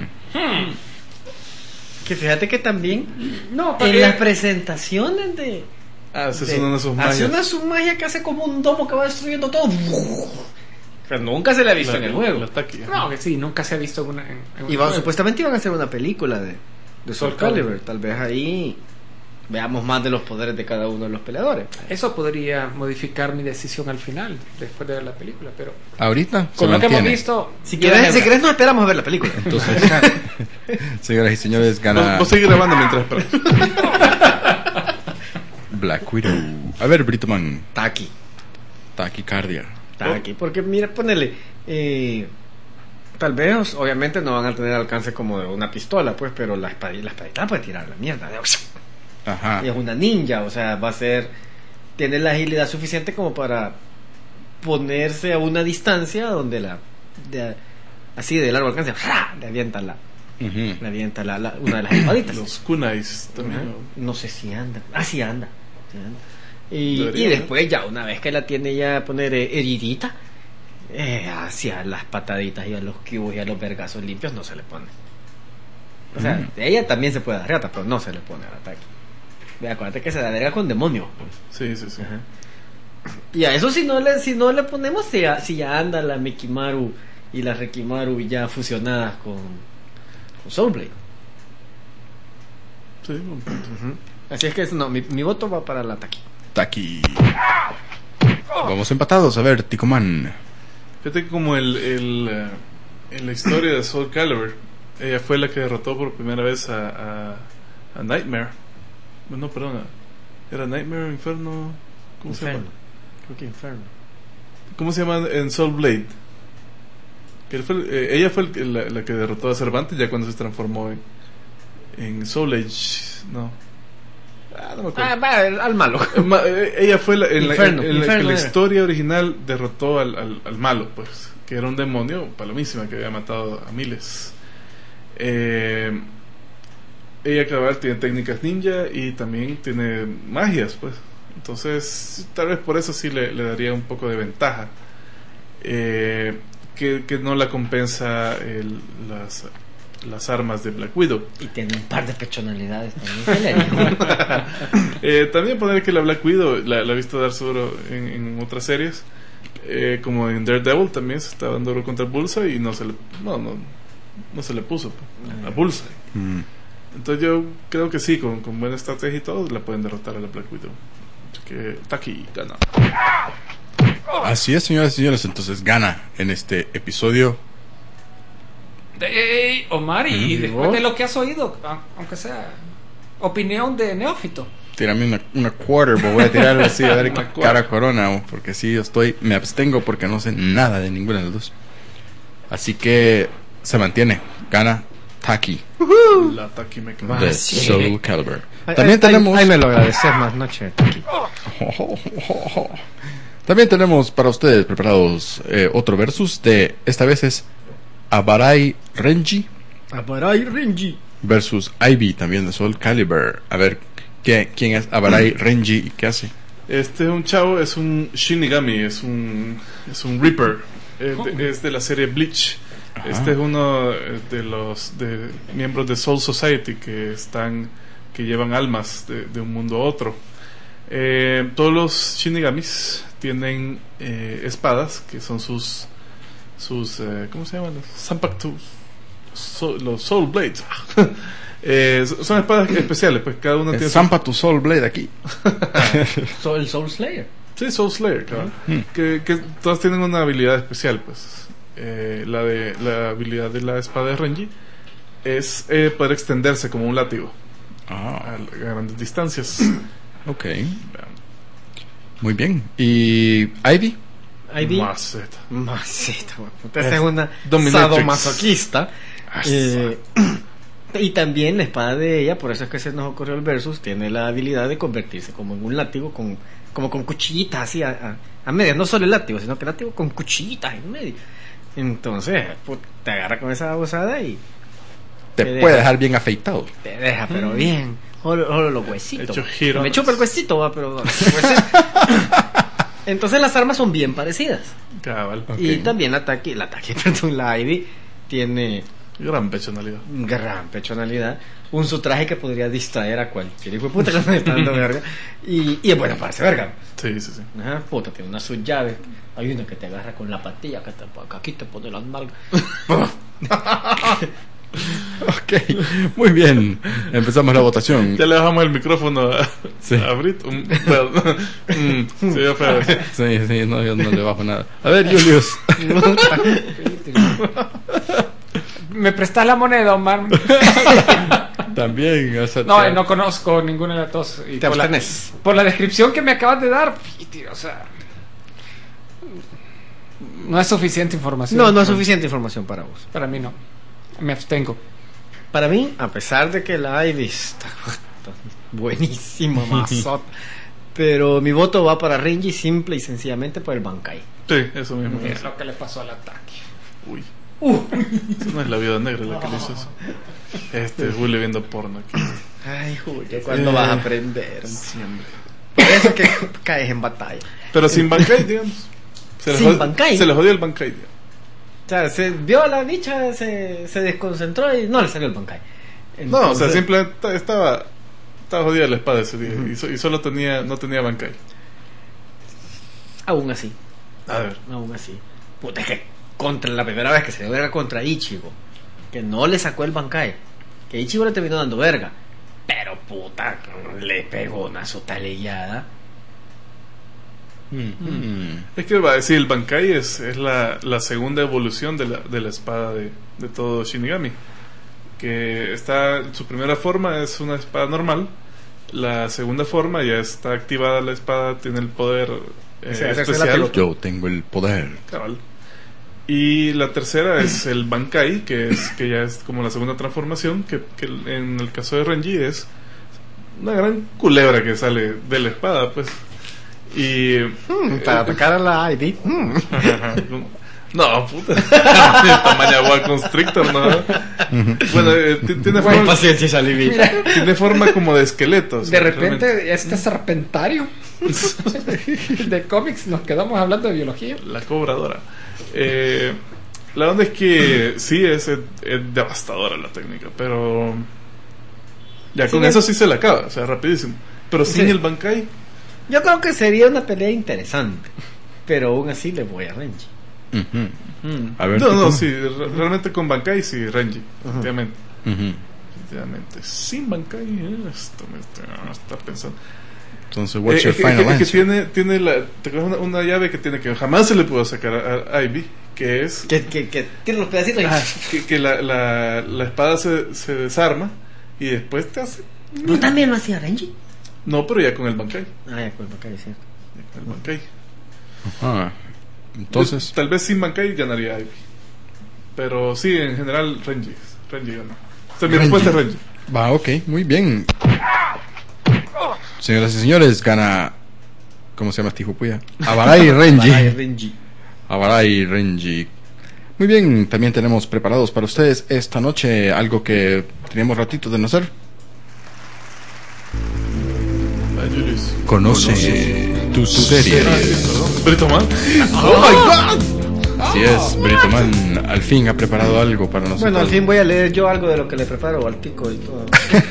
Que fíjate que también No, en porque las presentaciones de... Ah, esa es de- una de sus hace magias. una su magia que hace como un domo que va destruyendo todo. Pero nunca se la ha visto La- en el juego. la Taki, ajá. no, que sí, nunca se ha visto en una, en, en un Y van- juego. supuestamente iban a hacer una película de, de Soul Soul Calibur. Calibur. Tal vez ahí veamos más de los poderes de cada uno de los peleadores. Eso podría modificar mi decisión al final, después de ver la película, pero Ahorita se con lo que hemos mantiene. visto, Si Viuda quieres, si Negra. quieres nos esperamos a ver la película. Entonces, señoras y señores, gana Vos, vos seguís grabando mientras esperas. Black Widow. A ver, Britoman, Taki. taquicardia. Taki. Porque mira, ponele... Eh, tal vez, obviamente, no van a tener alcance como de una pistola, pues, pero la espadita, la espadita puede tirar a la mierda. Ajá. Y es una ninja, o sea, va a ser... Tiene la agilidad suficiente como para ponerse a una distancia donde la... de- así de largo alcance, ¡fra! Le avienta la... Ujú. Le avienta la, la- una de las espaditas. Los kunais también. Ajá. ¿no? No sé si anda. Ah, sí anda. Sí anda. Y, Debería, y ¿no? después ya, una vez que la tiene ya poner eh, heridita, eh, hacia las pataditas y a los cubos y a los vergazos limpios no se le pone. O sea, Mm. ella también se puede dar reata, pero no se le pone al ataque. Ve, acuérdate que se da verga con demonios. Pues. Sí, sí, sí. Ajá. Y a eso si no le, si no le ponemos, si ya, si ya anda la Mikimaru y la Rekimaru ya fusionadas con, con Soulblade. Sí, un punto. Así es que eso, no, mi, mi voto va para el ataque. Taqui. Vamos empatados. A ver, Ticoman. Fíjate que como el, el, eh, en la historia de Soul Calibur, ella fue la que derrotó por primera vez a, a, a Nightmare. No, perdón, era Nightmare, Inferno. ¿Cómo se llama? Creo que Inferno. ¿Cómo se llama en Soul Blade? Que él fue, eh, ella fue el- la, la que derrotó a Cervantes ya cuando se transformó en, en Soul Age. No. Ah, no me acuerdo. Ah, va, al al malo. Eh, ma- eh, ella fue la, en, la, Inferno, en la- Inferno en la era. historia original derrotó al, al, al malo, pues, que era un demonio palomísima que había matado a miles. Eh, ella, cabal, tiene técnicas ninja y también tiene magias, pues. Entonces, tal vez por eso sí le, le daría un poco de ventaja. Eh, que, que no la compensa el, las, las armas de Black Widow. Y tiene un par de pechonalidades también. ¿Qué le digo? Eh, también poner que la Black Widow la, la he visto dar duro en, en otras series, eh, como en Daredevil también se estaba dando duro contra Bullseye y no se le, no, no, no se le puso pues, a Bullseye. Mm. Entonces yo creo que sí, con, con buena estrategia y todo, la pueden derrotar a la Black Widow. Así que Taki gana. Así es, señoras y señores. Entonces gana en este episodio. de Omar, y Mm. después de lo que has oído, a- aunque sea opinión de neófito. Tírame una, una quarter, pues voy a tirarlo así a ver Una qué quarter. cara corona, oh, porque sí, yo estoy, me abstengo porque no sé nada de ninguna de las dos. Así que se mantiene, gana Taki La Taki me Va. de sí. Soul Calibur. Ay, También ay, tenemos Ay, me lo agradeces más noche. Taki. También tenemos para ustedes preparados eh, otro versus de, esta vez es Abarai Renji Aparai Renji. versus Ivy, también de Soul Calibur. A ver, ¿qué, ¿quién es Abarai Renji y qué hace? Este es un chavo, es un Shinigami, es un, es un Reaper, eh, de- es de la serie Bleach. Ajá. Este es uno eh, de los de miembros de Soul Society que están, que llevan almas de, de un mundo a otro. Eh, todos los Shinigamis tienen eh, espadas que son sus sus eh, ¿cómo se llaman? Los Zanpakuto, so- los Soul Blades. Eh, son espadas especiales, pues cada uno tiene su- Zampa tu Soul Blade aquí. So, el Soul Slayer. Sí, Soul Slayer, claro. Mm. Que, que todas tienen una habilidad especial, pues. Eh, la de la habilidad de la espada de Renji es eh, poder extenderse como un látigo Ah, a grandes distancias. ok. Muy bien. ¿Y Ivy? Ivy. Maceta. Maceta, güey. Puta, esa es una Dominatrix. sadomasoquista. Eh, Y también la espada de ella, por eso es que se nos ocurrió el versus, tiene la habilidad de convertirse como en un látigo, con, como con cuchillitas así a, a, a medias. No solo el látigo, sino que el látigo con cuchillitas en medio. Entonces, pues, te agarra con esa babosada y Te, te puede deja. dejar bien afeitado. te deja, pero bien. Solo, solo los huesitos. Hecho giros. Me chupa el huesito, va, pero... Entonces las armas son bien parecidas. Cabal. Y también la ataque, la ataque, perdón, la Ivy tiene Gran personalidad. gran personalidad, un su traje que podría distraer a cualquier hijo de puta que me está dando verga. Y, y es bueno para ese verga. Sí, sí, sí. Ajá, puta, tiene una subllave. Hay una que te agarra con la patilla, que te, aquí te pone las nalgas. Ok, muy bien. Empezamos la votación. Ya le bajamos el micrófono a, Sí. a Brit. Um, bueno, mm, se ve feo. Sí, sí, no, yo no le bajo nada. A ver, Julius. ¿Me prestas la moneda, Omar? También. O sea, No, te- eh, no conozco ninguna de las dos. Y Te por, la, abstenes. por la descripción que me acabas de dar, tío, o sea, no es suficiente información. No, no es suficiente información para vos. Para mí no. Me abstengo. Para mí, a pesar de que la Ivy está, está buenísima, mazota, pero mi voto va para Renji simple y sencillamente por el Bankai. Sí, eso mismo. Es lo que le pasó al ataque. Uy. Eso no es la viuda negra la que le hizo eso. Este es Julio viendo porno aquí. Ay, Julio, ¿cuándo Eh, vas a aprender? Siempre. Por eso que caes en batalla. Pero sin Bankai, digamos. Se le Sin jod- Bankai. Se le jodió el Bankai, digamos. O sea, se vio a la bicha, se, se desconcentró y no le salió el Bankai. No, o sea, Entonces- simplemente estaba estaba jodida la espada ese día y, so- y solo tenía no tenía Bankai. Aún así, A ver. aún así. Puta, es que contra la primera vez que se dio verga contra Ichigo, que no le sacó el Bankai, que Ichigo le terminó dando verga, pero puta, le pegó una sotalellada. Mm. Es que va a decir, el Bankai es, es la, la segunda evolución de la, de la espada de, de todo Shinigami. Que está, su primera forma es una espada normal. La segunda forma ya está activada la espada, tiene el poder eh, Se hace la especial. pelota. Yo tengo el poder. Cabal. Y la tercera es el Bankai, que es que ya es como la segunda transformación, que, que en el caso de Renji es una gran culebra que sale de la espada, pues. Y Mm, para atacar a la Ivy. Mm. no, puta. Tamaño boa constrictor, ¿no? Bueno, eh, t- tiene Buena forma, paciencia esa Ivy. tiene forma como de esqueleto. o sea, De realmente. repente, este serpentario de cómics, nos quedamos hablando de biología. La cobradora. Eh, la onda es que sí, es, es devastadora la técnica, pero ya con Sí, eso es- sí se la acaba, o sea, rapidísimo. Pero sin Sí. el Bankai, Yo creo que sería una pelea interesante, pero aún así le voy a Renji. Ujú. A ver, no, ¿tú no, cómo? sí, re- realmente con Bankai sí, Renji, efectivamente. Ujú. Efectivamente. Sin Bankai, eh, esto me está, me está pensando. Entonces, Eh, what's your es que, final es que- es que answer? tiene, tiene la, te coges una, una llave que tiene que jamás se le pudo sacar a, a Ivy, que es Que, que, que tiene los pedacitos y... Ah, que, que la, la, la espada se, se desarma y después te hace. ¿No también lo hacía Renji? No, pero ya con el Bankai. Ah, ya, con el Bankai, es cierto. Ya con el Bankai. Ah, entonces, Tal vez sin Bankai ganaría Ivy. Pero sí, en general, Renji. Renji gana. O sea, mi Renji. respuesta es Renji. va, ok, muy bien. Señoras y señores, gana. ¿Cómo se llama este hijo puya? Abarai Renji. Bankai, Renji. Abarai Renji. Muy bien, también tenemos preparados para ustedes esta noche algo que teníamos ratito de no hacer. Ah, Julius. Conoce tus series. Perdón. Brito Man. Oh my god. Así es, Brito Man al fin ha preparado algo para nosotros. Bueno, al fin voy a leer yo algo de lo que le preparo al tico y todo.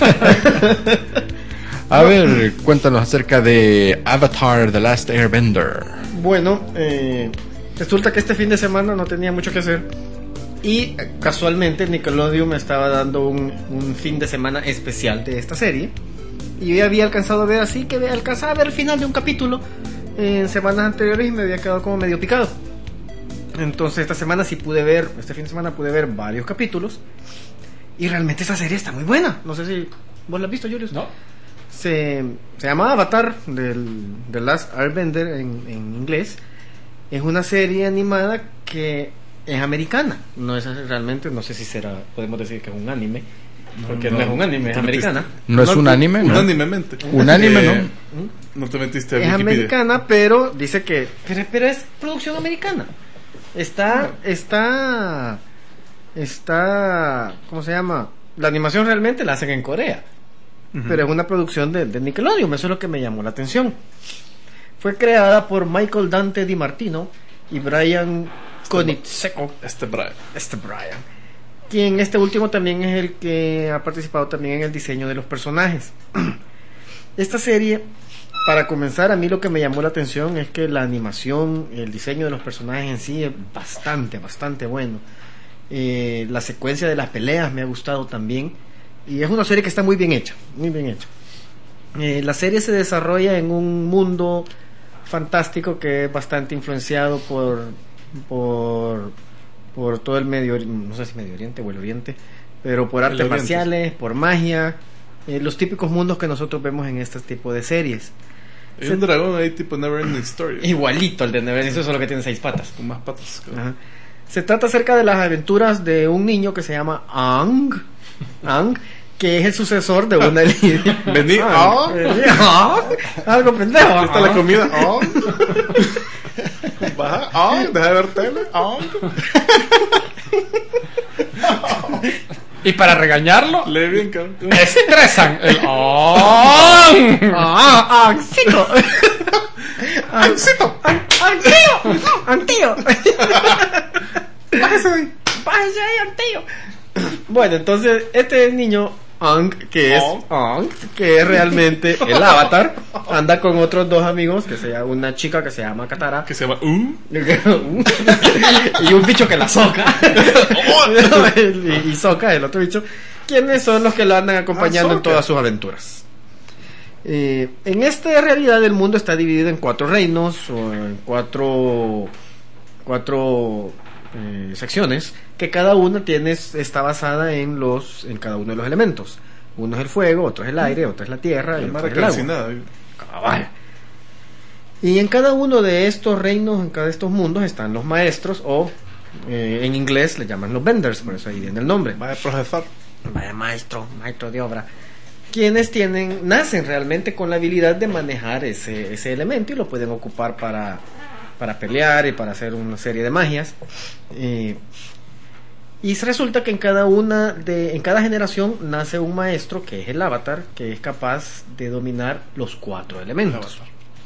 A ver, cuéntanos acerca de Avatar The Last Airbender. Bueno, eh, resulta que este fin de semana no tenía mucho que hacer y eh, casualmente Nickelodeon me estaba dando un, un fin de semana especial de esta serie y yo ya había alcanzado a ver así que había alcanzado a ver el final de un capítulo en semanas anteriores y me había quedado como medio picado. Entonces esta semana sí pude ver, este fin de semana pude ver varios capítulos y realmente esta serie está muy buena. No sé si vos la has visto, Julius. ¿No? Se, se llama Avatar, del, The Last Airbender en, en inglés. Es una serie animada que es americana. No es realmente, no sé si será, podemos decir que es un anime. Porque no, no es un anime, es americana. No es un anime, ¿no? Unánimemente. Un anime, Eh, ¿no? No te metiste a Es Wikipedia. americana, pero dice que... Pero, pero es producción americana. Está... Está... Está... ¿Cómo se llama? La animación realmente la hacen en Corea. Uh-huh. Pero es una producción de, de Nickelodeon. Eso es lo que me llamó la atención. Fue creada por Michael Dante Di Martino y Brian Konietzko. Este Brian. Este Brian. Quien este último también es el que ha participado también en el diseño de los personajes. Esta serie, para comenzar, a mí lo que me llamó la atención es que la animación, el diseño de los personajes en sí es bastante, bastante bueno. Eh, la secuencia de las peleas me ha gustado también. Y es una serie que está muy bien hecha, muy bien hecha. Eh, la serie se desarrolla en un mundo fantástico que es bastante influenciado por por por todo el Medio, no sé si Medio Oriente o el Oriente, pero por artes marciales, por magia, eh, los típicos mundos que nosotros vemos en este tipo de series. Hay un dragón ahí tipo Neverending Story. Igualito al de Neverending Story, solo que tiene seis patas. Con más patas. Claro. Ajá. Se trata acerca de las aventuras de un niño que se llama Aang, Aang, que es el sucesor de una línea. Vení, ah, ah, algo pendejo. Aquí está la comida. Ah. Baja, ah, deja de ver tele. Ah. Y para regañarlo, lee bien, cabrón. estresan el ah, ah, Aangcito. Aangcito. Aangtío, Aangtío. Bájese ahí. Bájese ahí, Aangtío. Bueno, entonces este niño Aang, que es Aang, que es realmente el avatar, anda con otros dos amigos, que sea una chica que se llama Katara, que se llama Uh, y un bicho que la soca, y, y soca el otro bicho, quienes son los que lo andan acompañando ah, en todas sus aventuras. Eh, en esta realidad el mundo está dividido en cuatro reinos o en cuatro cuatro eh, secciones, que cada una tiene, está basada en los en cada uno de los elementos. Uno es el fuego, otro es el aire, otro es la tierra, y otro es el agua. Cabal. Y en cada uno de estos reinos, en cada de estos mundos están los maestros, o eh, en inglés le llaman los benders, por eso ahí viene el nombre. Vaya profesor, vaya maestro, maestro de obra, quienes tienen, nacen realmente con la habilidad de manejar ese, ese elemento y lo pueden ocupar para para pelear y para hacer una serie de magias. Eh, y resulta que en cada una de en cada generación nace un maestro que es el avatar, que es capaz de dominar los cuatro elementos.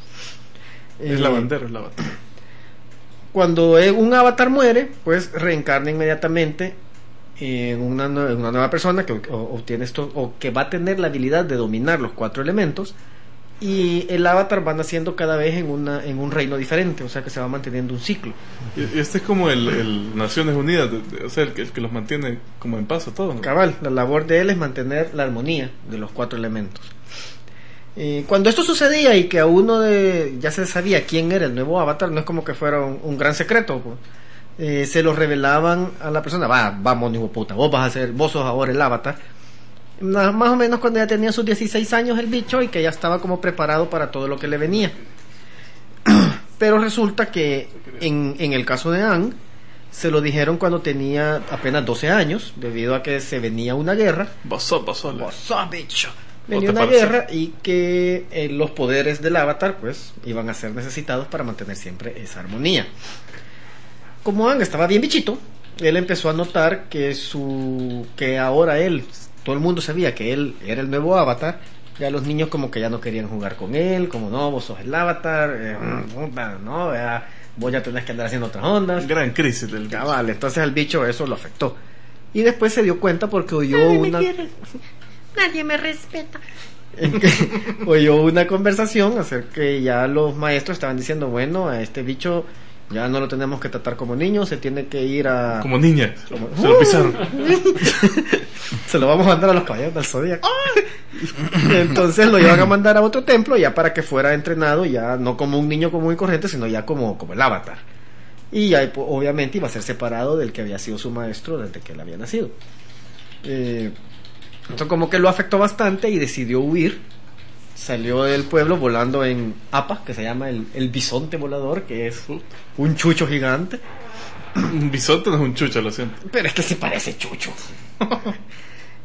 Es eh, la bandera, es la avatar. Cuando un avatar muere, pues reencarna inmediatamente en una, en una nueva persona que obtiene esto, o que va a tener la habilidad de dominar los cuatro elementos. Y el avatar va naciendo cada vez en una en un reino diferente, o sea que se va manteniendo un ciclo. Y este es como el, el Naciones Unidas, de, de, o sea, el que, el que los mantiene como en paz a todos, ¿no? Cabal, la labor de él es mantener la armonía de los cuatro elementos. Eh, cuando esto sucedía y que a uno de ya se sabía quién era el nuevo avatar, no es como que fuera un, un gran secreto, pues. eh, se lo revelaban a la persona. Va, vamos, hijo puta, vos vas a ser, vos sos ahora el avatar. Más o menos cuando ya tenía sus dieciséis años el bicho y que ya estaba como preparado para todo lo que le venía. Pero resulta que en, en el caso de Aang se lo dijeron cuando tenía apenas doce años, debido a que se venía una guerra. Basó, basó, basó, bicho. Venía una guerra y que eh, los poderes del avatar pues iban a ser necesitados para mantener siempre esa armonía. Como Aang estaba bien bichito, él empezó a notar que su que ahora él todo el mundo sabía que él era el nuevo avatar. Ya los niños como que ya no querían jugar con él, como no, vos sos el avatar, eh, no, ya, vos ya tenés que andar haciendo otras ondas. Gran crisis del bicho. Vale, entonces al bicho eso lo afectó. Y después se dio cuenta porque oyó Nadie una... Me quiere. Nadie me respeta. Oyó una conversación acerca que ya los maestros estaban diciendo, bueno, a este bicho ya no lo tenemos que tratar como niño, se tiene que ir a... Como niña. Como... Se lo pisaron. Se lo vamos a mandar a los caballeros del Zodíaco. Entonces lo iban a mandar a otro templo ya para que fuera entrenado, ya no como un niño común y corriente, sino ya como, como el avatar. Y ya obviamente iba a ser separado del que había sido su maestro desde que él había nacido. Eh, entonces como que lo afectó bastante y decidió huir. Salió del pueblo volando en Apa, que se llama el, el bisonte volador, que es un chucho gigante. Un bisonte no es un chucho, lo siento. Pero es que se parece chucho.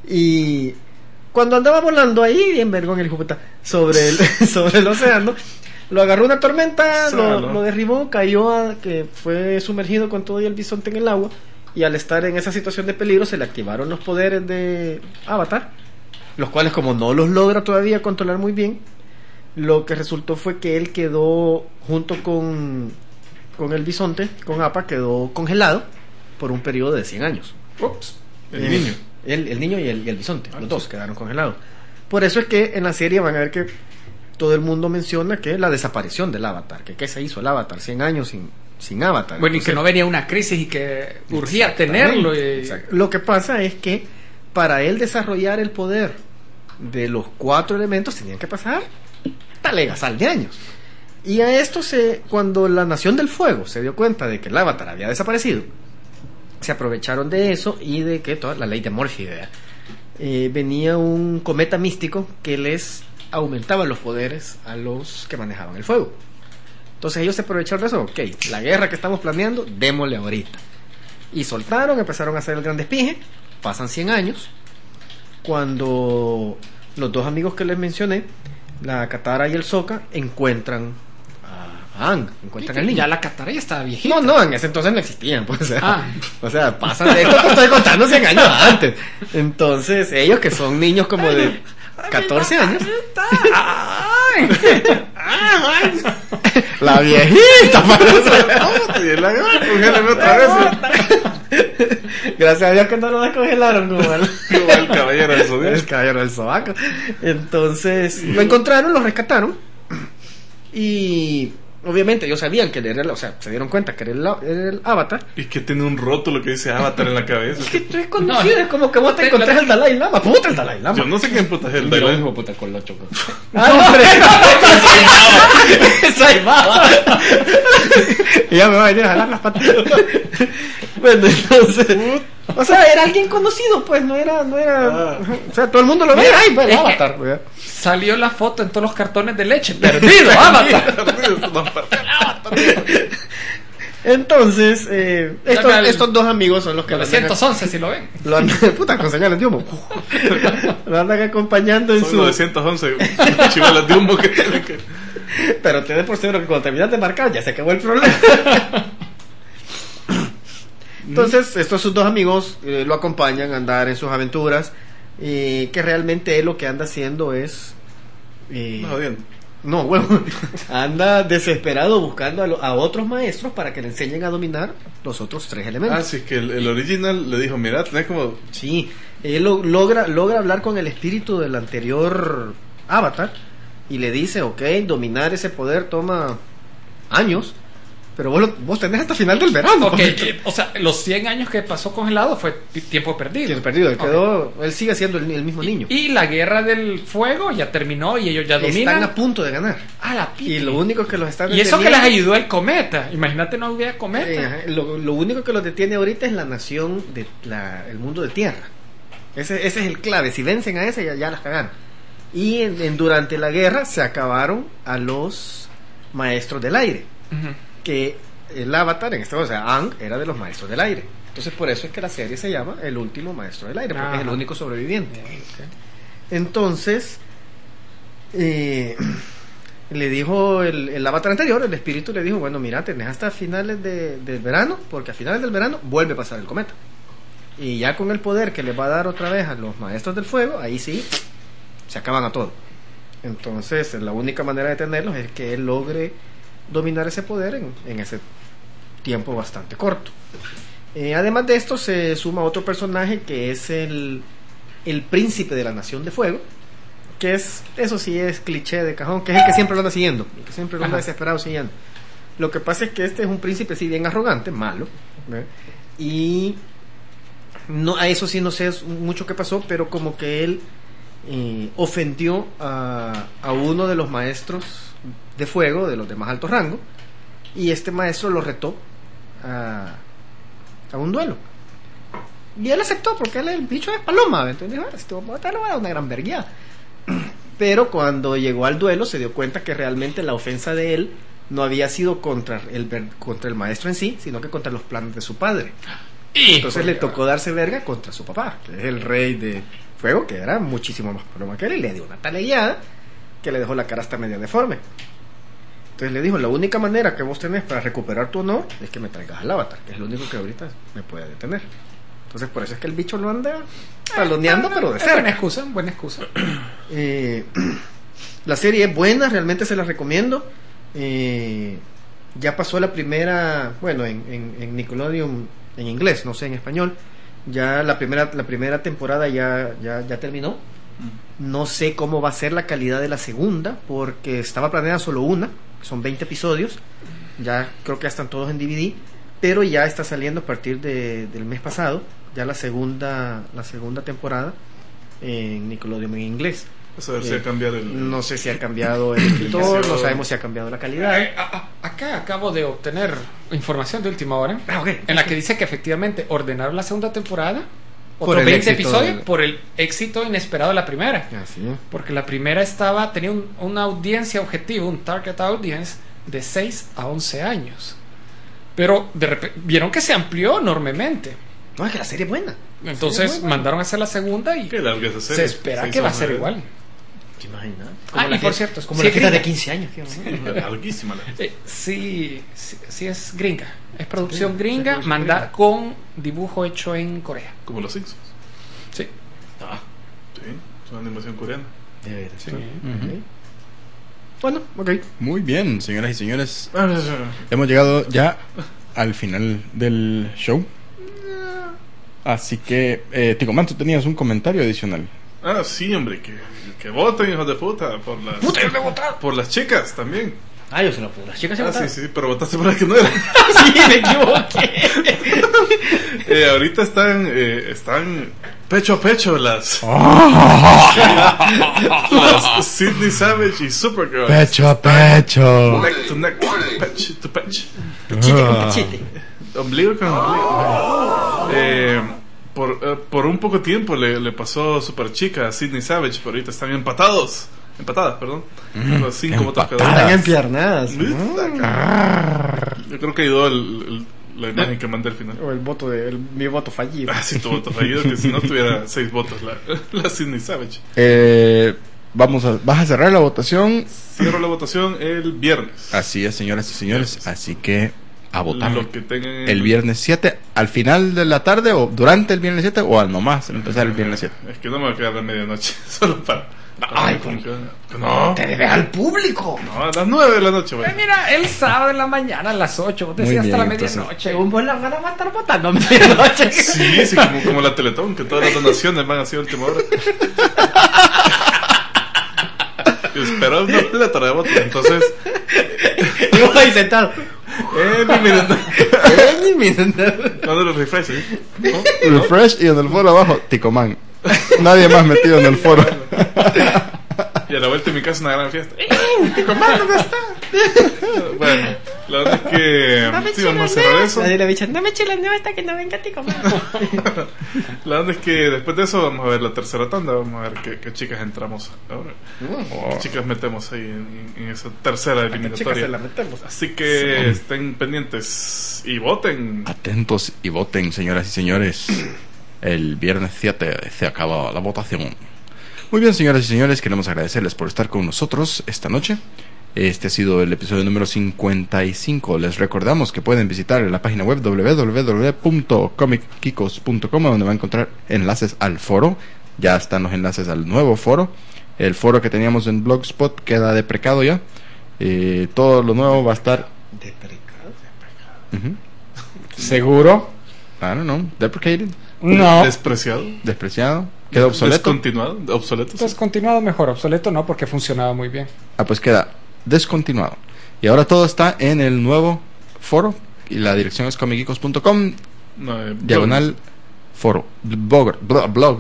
Y cuando andaba volando ahí, bien vergón el hijo puta, sobre el, sobre el océano, lo agarró una tormenta, lo, lo derribó, cayó, a, que fue sumergido con todo y el bisonte en el agua. Y al estar en esa situación de peligro, se le activaron los poderes de Avatar, los cuales, como no los logra todavía controlar muy bien, lo que resultó fue que él quedó, junto con, con el bisonte, con Appa, quedó congelado por un periodo de cien años. Ups, el Eh, niño. El, el niño y el, y el bisonte, Ah, los sí. dos quedaron congelados. Por eso es que en la serie van a ver que todo el mundo menciona que la desaparición del Avatar, que qué se hizo el Avatar, cien años sin, sin Avatar. Bueno, y que Entonces, no venía una crisis y que urgía tenerlo. Y... exacto. Lo que pasa es que para él desarrollar el poder de los cuatro elementos tenían que pasar talegazal de años. Y a esto se, cuando la Nación del Fuego se dio cuenta de que el Avatar había desaparecido, se aprovecharon de eso y de que toda la ley de Murphy, ¿verdad? Eh, venía un cometa místico que les aumentaba los poderes a los que manejaban el fuego. Entonces ellos se aprovecharon de eso. Ok, la guerra que estamos planeando, démosle ahorita. Y soltaron, empezaron a hacer el gran despije. Pasan cien años, cuando los dos amigos que les mencioné, la Katara y el Sokka, encuentran a Aang, encuentran al niño. Ya la Katara ya estaba viejita. No, no, en ese entonces no existían, pues, o sea, Ah. o sea, pasan de esto que estoy contando cien años antes. Entonces, ellos que son niños como de catorce años. La viejita, Y él la congélame otra vez. gracias a Dios que no lo descongelaron como el, Como el caballero del el Zodiaco. caballero del sobaco. Entonces, lo encontraron, lo rescataron. Y obviamente ellos sabían que él era el, o sea, se dieron cuenta que era el, era el Avatar. Y que tiene un rótulo que dice Avatar en la cabeza. Es que tú es conocido, No, es como que vos te te- encontrás lo- el Dalai Lama. Puta, el Dalai Lama. Yo no sé quién puta es el Pero Dalai. hijo de puta con lo choco. ¡Ah, hombre! ¡Esa imagen! Y ya me va a venir a jalar las patas. Bueno, entonces... O sea, era alguien conocido, pues, no era... No era Ah. o sea, todo el mundo lo ve. ¡Ay, pues, es que- Avatar! ¿verdad? Salió la foto en todos los cartones de leche. Perdido, Avatar. Entonces, eh, estos, Saca el- estos dos amigos son los que lo andan, novecientos once, si lo ven. lo andan- puta, con señales de humo. Lo andan acompañando en Son su... novecientos once chivalas de humo que tienen que. Pero te des por seguro que cuando terminas de marcar ya se acabó el problema. Entonces, estos sus dos amigos eh, lo acompañan a andar en sus aventuras. Y que realmente él lo que anda haciendo es. eh, No, bien. no, bueno, anda desesperado buscando a, lo- a otros maestros para que le enseñen a dominar los otros tres elementos. Ah, sí, es que el, el original le dijo: mira, tenés como. Sí, él lo- logra, logra hablar con el espíritu del anterior Avatar y le dice, ok, dominar ese poder toma años, pero vos, lo- vos tenés hasta final del verano. Ok, eh, o sea, los cien años que pasó congelado fue ti- tiempo perdido. Tiene perdido, él, Ok. quedó, él sigue siendo el, el mismo niño. Y la guerra del fuego ya terminó y ellos ya Están dominan. a punto de ganar. Ah, la pipi. Y lo único que los están Y eso que les deteniendo- ayudó el cometa. Imagínate no hubiera cometa. Eh, ajá, lo, lo único que los detiene ahorita es la nación de la, el mundo de tierra. Ese, ese es el clave. Si vencen a ese ya, ya las cagaron. Y en, en- durante la guerra se acabaron a los maestros del aire. Ujú. Que el Avatar, en este caso, o sea, Aang era de los maestros del aire. Entonces por eso es que la serie se llama El último maestro del aire, porque Ajá. es el único sobreviviente. Entonces, eh, le dijo el, el Avatar anterior, el espíritu le dijo, bueno, mira, tenés hasta finales de, del verano, porque a finales del verano vuelve a pasar el cometa. Y ya con el poder que les va a dar otra vez a los maestros del fuego, ahí sí, se acaban a todo. Entonces, la única manera de tenerlos es que él logre dominar ese poder en, en ese tiempo bastante corto. Eh, además de esto, se suma otro personaje que es el, el príncipe de la Nación de Fuego, que es, eso sí es cliché de cajón, que es el que siempre lo anda siguiendo, el que siempre lo anda Ajá. desesperado siguiendo. Lo que pasa es que este es un príncipe sí bien arrogante, malo, ¿ve? Y no, a eso sí no sé mucho qué pasó, pero como que él eh, ofendió a, a uno de los maestros de fuego, de los de más alto rango, y este maestro lo retó a, a un duelo. Y él aceptó, porque él, el bicho es paloma, entonces dijo, este te lo va a dar una gran verguía. Pero cuando llegó al duelo se dio cuenta que realmente la ofensa de él no había sido contra el, ver- contra el maestro en sí, sino que contra los planes de su padre. Entonces le tocó darse verga contra su papá, que es el rey de, Fuego, que era muchísimo más problema que él, y le dio una talegueada que le dejó la cara hasta media deforme. Entonces le dijo, la única manera que vos tenés para recuperar tu honor es que me traigas al Avatar, que es lo único que ahorita me puede detener. Entonces por eso es que el bicho lo anda taloneando, pero de Es buena cerca. excusa, buena excusa. Eh, la serie es buena, realmente se la recomiendo. Eh, ya pasó la primera, bueno, en, en, en Nickelodeon en inglés, no sé en español. Ya la primera la primera temporada ya ya, ya terminó. No sé cómo va a ser la calidad de la segunda, porque estaba planeada solo una, son veinte episodios. Ya creo que ya están todos en D V D, pero ya está saliendo a partir de, del mes pasado ya la segunda la segunda temporada en Nickelodeon en inglés. A saber Eh, si ha cambiado el... No sé si ha cambiado el escritor, no sabemos si ha cambiado la calidad. Eh, a- a- Acá acabo de obtener información de última hora Ah, ok. en la que dice que efectivamente ordenaron la segunda temporada, Por otros el veinte éxito episodios, del- por el éxito inesperado de la primera. Así es. Porque la primera estaba tenía un- una audiencia objetivo, un target audience de seis a once años. Pero de repente vieron que se amplió enormemente. No, es que la serie es buena. Entonces Sí, muy buena. mandaron a hacer la segunda y Qué larga esa serie. se espera Seis que va a horas, ser ¿eh? igual. ¿Te imaginas? Ah, Como la y por que- cierto, es como sí la es que está de gringa. quince años. tío. Larguísima la Eh, sí, sí, sí es gringa. Es producción Sí, gringa, sí, sí, manda gringa. con dibujo hecho en Corea. Como los Simpsons. Sí. Ah, sí. Es una animación coreana. De veras. Sí. Ok. Bueno, ok. Muy bien, señoras y señores. Ah, Hemos llegado ya al final del show. Así que, eh, Ticoman, tú tenías un comentario adicional. Ah, sí, hombre, que, que voten, hijos de puta, por las... ¡Puta, yo me he votado! Por las chicas también. Ah, yo se lo puedo. Las chicas se Ah, votaron. sí, sí, pero votaste por la que no era. Sí, me equivoqué. Eh, ahorita están, eh, están pecho a pecho las... las Sidney Savage y Supergirl. Pecho a pecho. Neck to neck, patch to patch. Pechite con pechite. Ombligo con ombligo. Eh, por, eh, por un poco tiempo le, le pasó Super Chica a Sidney Savage, pero ahorita están empatados. Empatadas, perdón. Con cinco votos cada Están una. empiernadas. Yo creo que ayudó el, el- la imagen que mandé al final. O el voto de el- mi voto fallido. Ah, sí, tu voto fallido, que si no tuviera seis votos la, la Sidney Savage. Eh, vamos a, ¿Vas a cerrar la votación? Cierro la votación el viernes. Así es, señoras y señores. Así que a votar. Lo que tengan en- El viernes siete, al final de la tarde o durante el viernes siete o al nomás empezar el viernes siete. Es que no me voy a quedar a medianoche, solo para... Ay, como que- no, Te debes al público. no, a las nueve de la noche, güey. Eh, mira, el sábado en la mañana a las ocho, vos Muy decías hasta bien, la entonces- medianoche. Según vos, la van a estar votando a medianoche. Sí, sí, como, como la Teletón, que todas las donaciones van así a última hora. Y esperó una plétora de votos, entonces... Y vos ahí sentado. Eh, ni miren, Eh, ni miren. dándole refresh, ¿eh? Refresh y en el foro abajo, Ticoman. Nadie más metido en el foro. Y a la vuelta de mi casa una gran fiesta. ¿Dónde está? Bueno, la verdad es que sí, vamos a cerrar eso. Nadie le dice, no me chiles, no hasta que no venga Tico. La verdad es que después de eso vamos a ver la tercera tanda. Vamos a ver qué, qué chicas entramos ahora. Qué chicas metemos ahí en, en esa tercera Chicas, se eliminatoria. la metemos. Así que estén pendientes y voten. Atentos y voten, señoras y señores. El viernes siete se acaba la votación. Muy bien, señoras y señores, queremos agradecerles por estar con nosotros esta noche. Este ha sido el episodio número cincuenta y cinco. Les recordamos que pueden visitar la página web doble u doble u doble u punto comic kikos punto com, donde va a encontrar enlaces al foro. Ya están los enlaces al nuevo foro. El foro que teníamos en Blogspot queda deprecado ya. Eh, todo lo nuevo va a estar... ¿Deprecado? Ujú. ¿Seguro? I don't know. Deprecated. No. Despreciado. Despreciado. Queda obsoleto. Descontinuado. Obsoleto. sí. Descontinuado mejor, obsoleto no, porque funcionaba muy bien. Ah, pues queda descontinuado. Y ahora todo está en el nuevo foro. Y la dirección es comic kikos punto com, No, eh, diagonal foro. Blog. Blog. blog.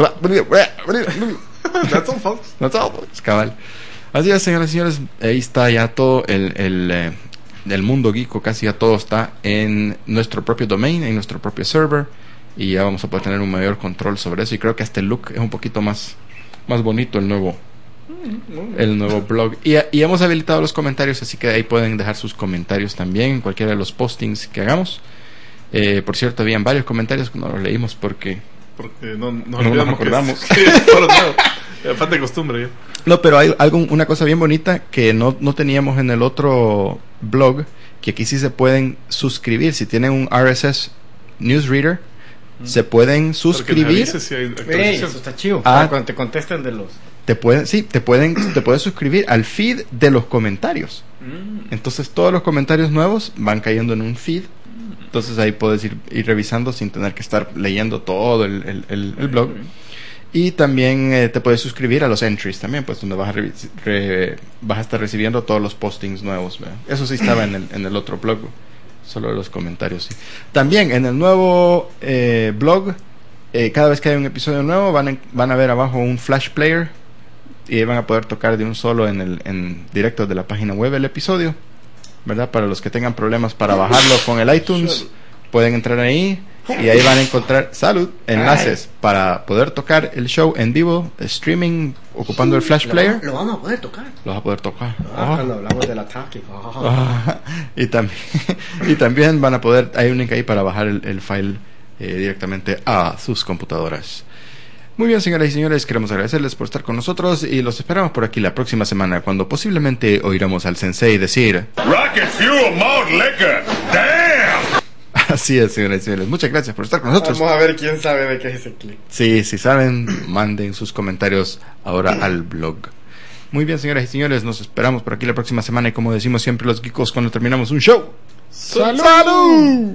That's all, folks. No todo, es cabal. Así es, señoras y señores. Ahí está ya todo el, el, eh, el mundo geeko. Casi ya todo está en nuestro propio domain, en nuestro propio server. Y ya vamos a poder tener un mayor control sobre eso. Y creo que hasta el look es un poquito más, más bonito, el nuevo el nuevo blog. Y, y hemos habilitado los comentarios, así que ahí pueden dejar sus comentarios también en cualquiera de los postings que hagamos. Eh, por cierto, habían varios comentarios que no los leímos porque porque no, nos No olvidamos nos acordamos. Que, que es foro nuevo. Eh, Falta de costumbre ya. No, pero hay algo, una cosa bien bonita que no, no teníamos en el otro blog, que aquí sí se pueden suscribir. Si tienen un R S S newsreader, mm. se pueden suscribir. Si hay Ey, eso está chido. Ah. Para cuando te contesten de los... Te pueden, sí, te pueden, te puedes suscribir al feed de los comentarios. Mm. Entonces todos los comentarios nuevos van cayendo en un feed. Entonces ahí puedes ir, ir revisando sin tener que estar leyendo todo el, el, el, el blog. Y también eh, te puedes suscribir a los entries también, pues donde vas a, re, re, vas a estar recibiendo todos los postings nuevos, ¿verdad? Eso sí estaba en el, en el otro blog, solo los comentarios, sí. También en el nuevo eh, blog, eh, cada vez que hay un episodio nuevo, van, en, van a ver abajo un flash player y van a poder tocar de un solo en el en directo de la página web el episodio, ¿verdad? Para los que tengan problemas para bajarlo con el iTunes, pueden entrar ahí y ahí van a encontrar, salud, enlaces para poder tocar el show en vivo, streaming, ocupando el flash Lo player. vamos- Lo vamos a poder tocar. Lo vas a poder tocar. Ah, Oh. cuando hablamos del ataque. Ah. Ah, y también y también van a poder, hay un link ahí para bajar el, el file eh, directamente a sus computadoras. Muy bien, señoras y señores, queremos agradecerles por estar con nosotros y los esperamos por aquí la próxima semana, cuando posiblemente oiremos al sensei decir Rocket Fuel Malt Liquor. Damn! así es, señoras y señores, muchas gracias por estar con nosotros. Vamos a ver quién sabe de qué es ese clip. Sí, si saben, manden sus comentarios ahora al blog. Muy bien, señoras y señores, nos esperamos por aquí la próxima semana y como decimos siempre los geekos cuando terminamos un show. ¡Salud! ¡Salud!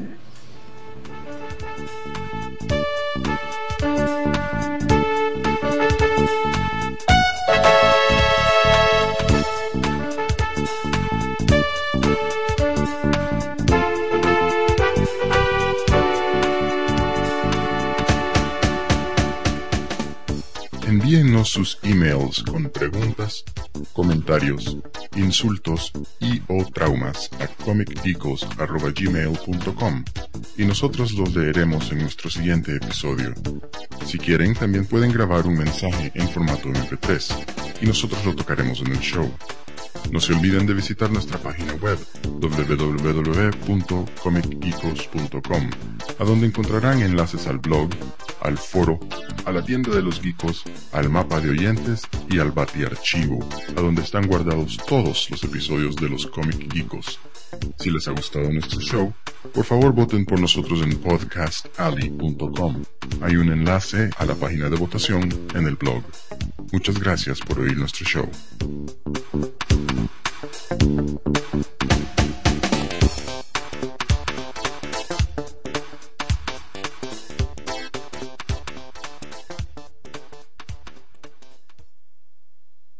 Envíennos sus emails con preguntas, comentarios, insultos y o traumas a comic geekos arroba gmail punto com y nosotros los leeremos en nuestro siguiente episodio. Si quieren, también pueden grabar un mensaje en formato eme pe tres y nosotros lo tocaremos en el show. No se olviden de visitar nuestra página web doble u doble u doble u punto comic geekos punto com, a donde encontrarán enlaces al blog, al foro, a la tienda de los geekos, al mapa de oyentes y al batiarchivo, a donde están guardados todos los episodios de los Comic Geekos. Si les ha gustado nuestro show, por favor voten por nosotros en podcast alley punto com. Hay un enlace a la página de votación en el blog. Muchas gracias por oír nuestro show.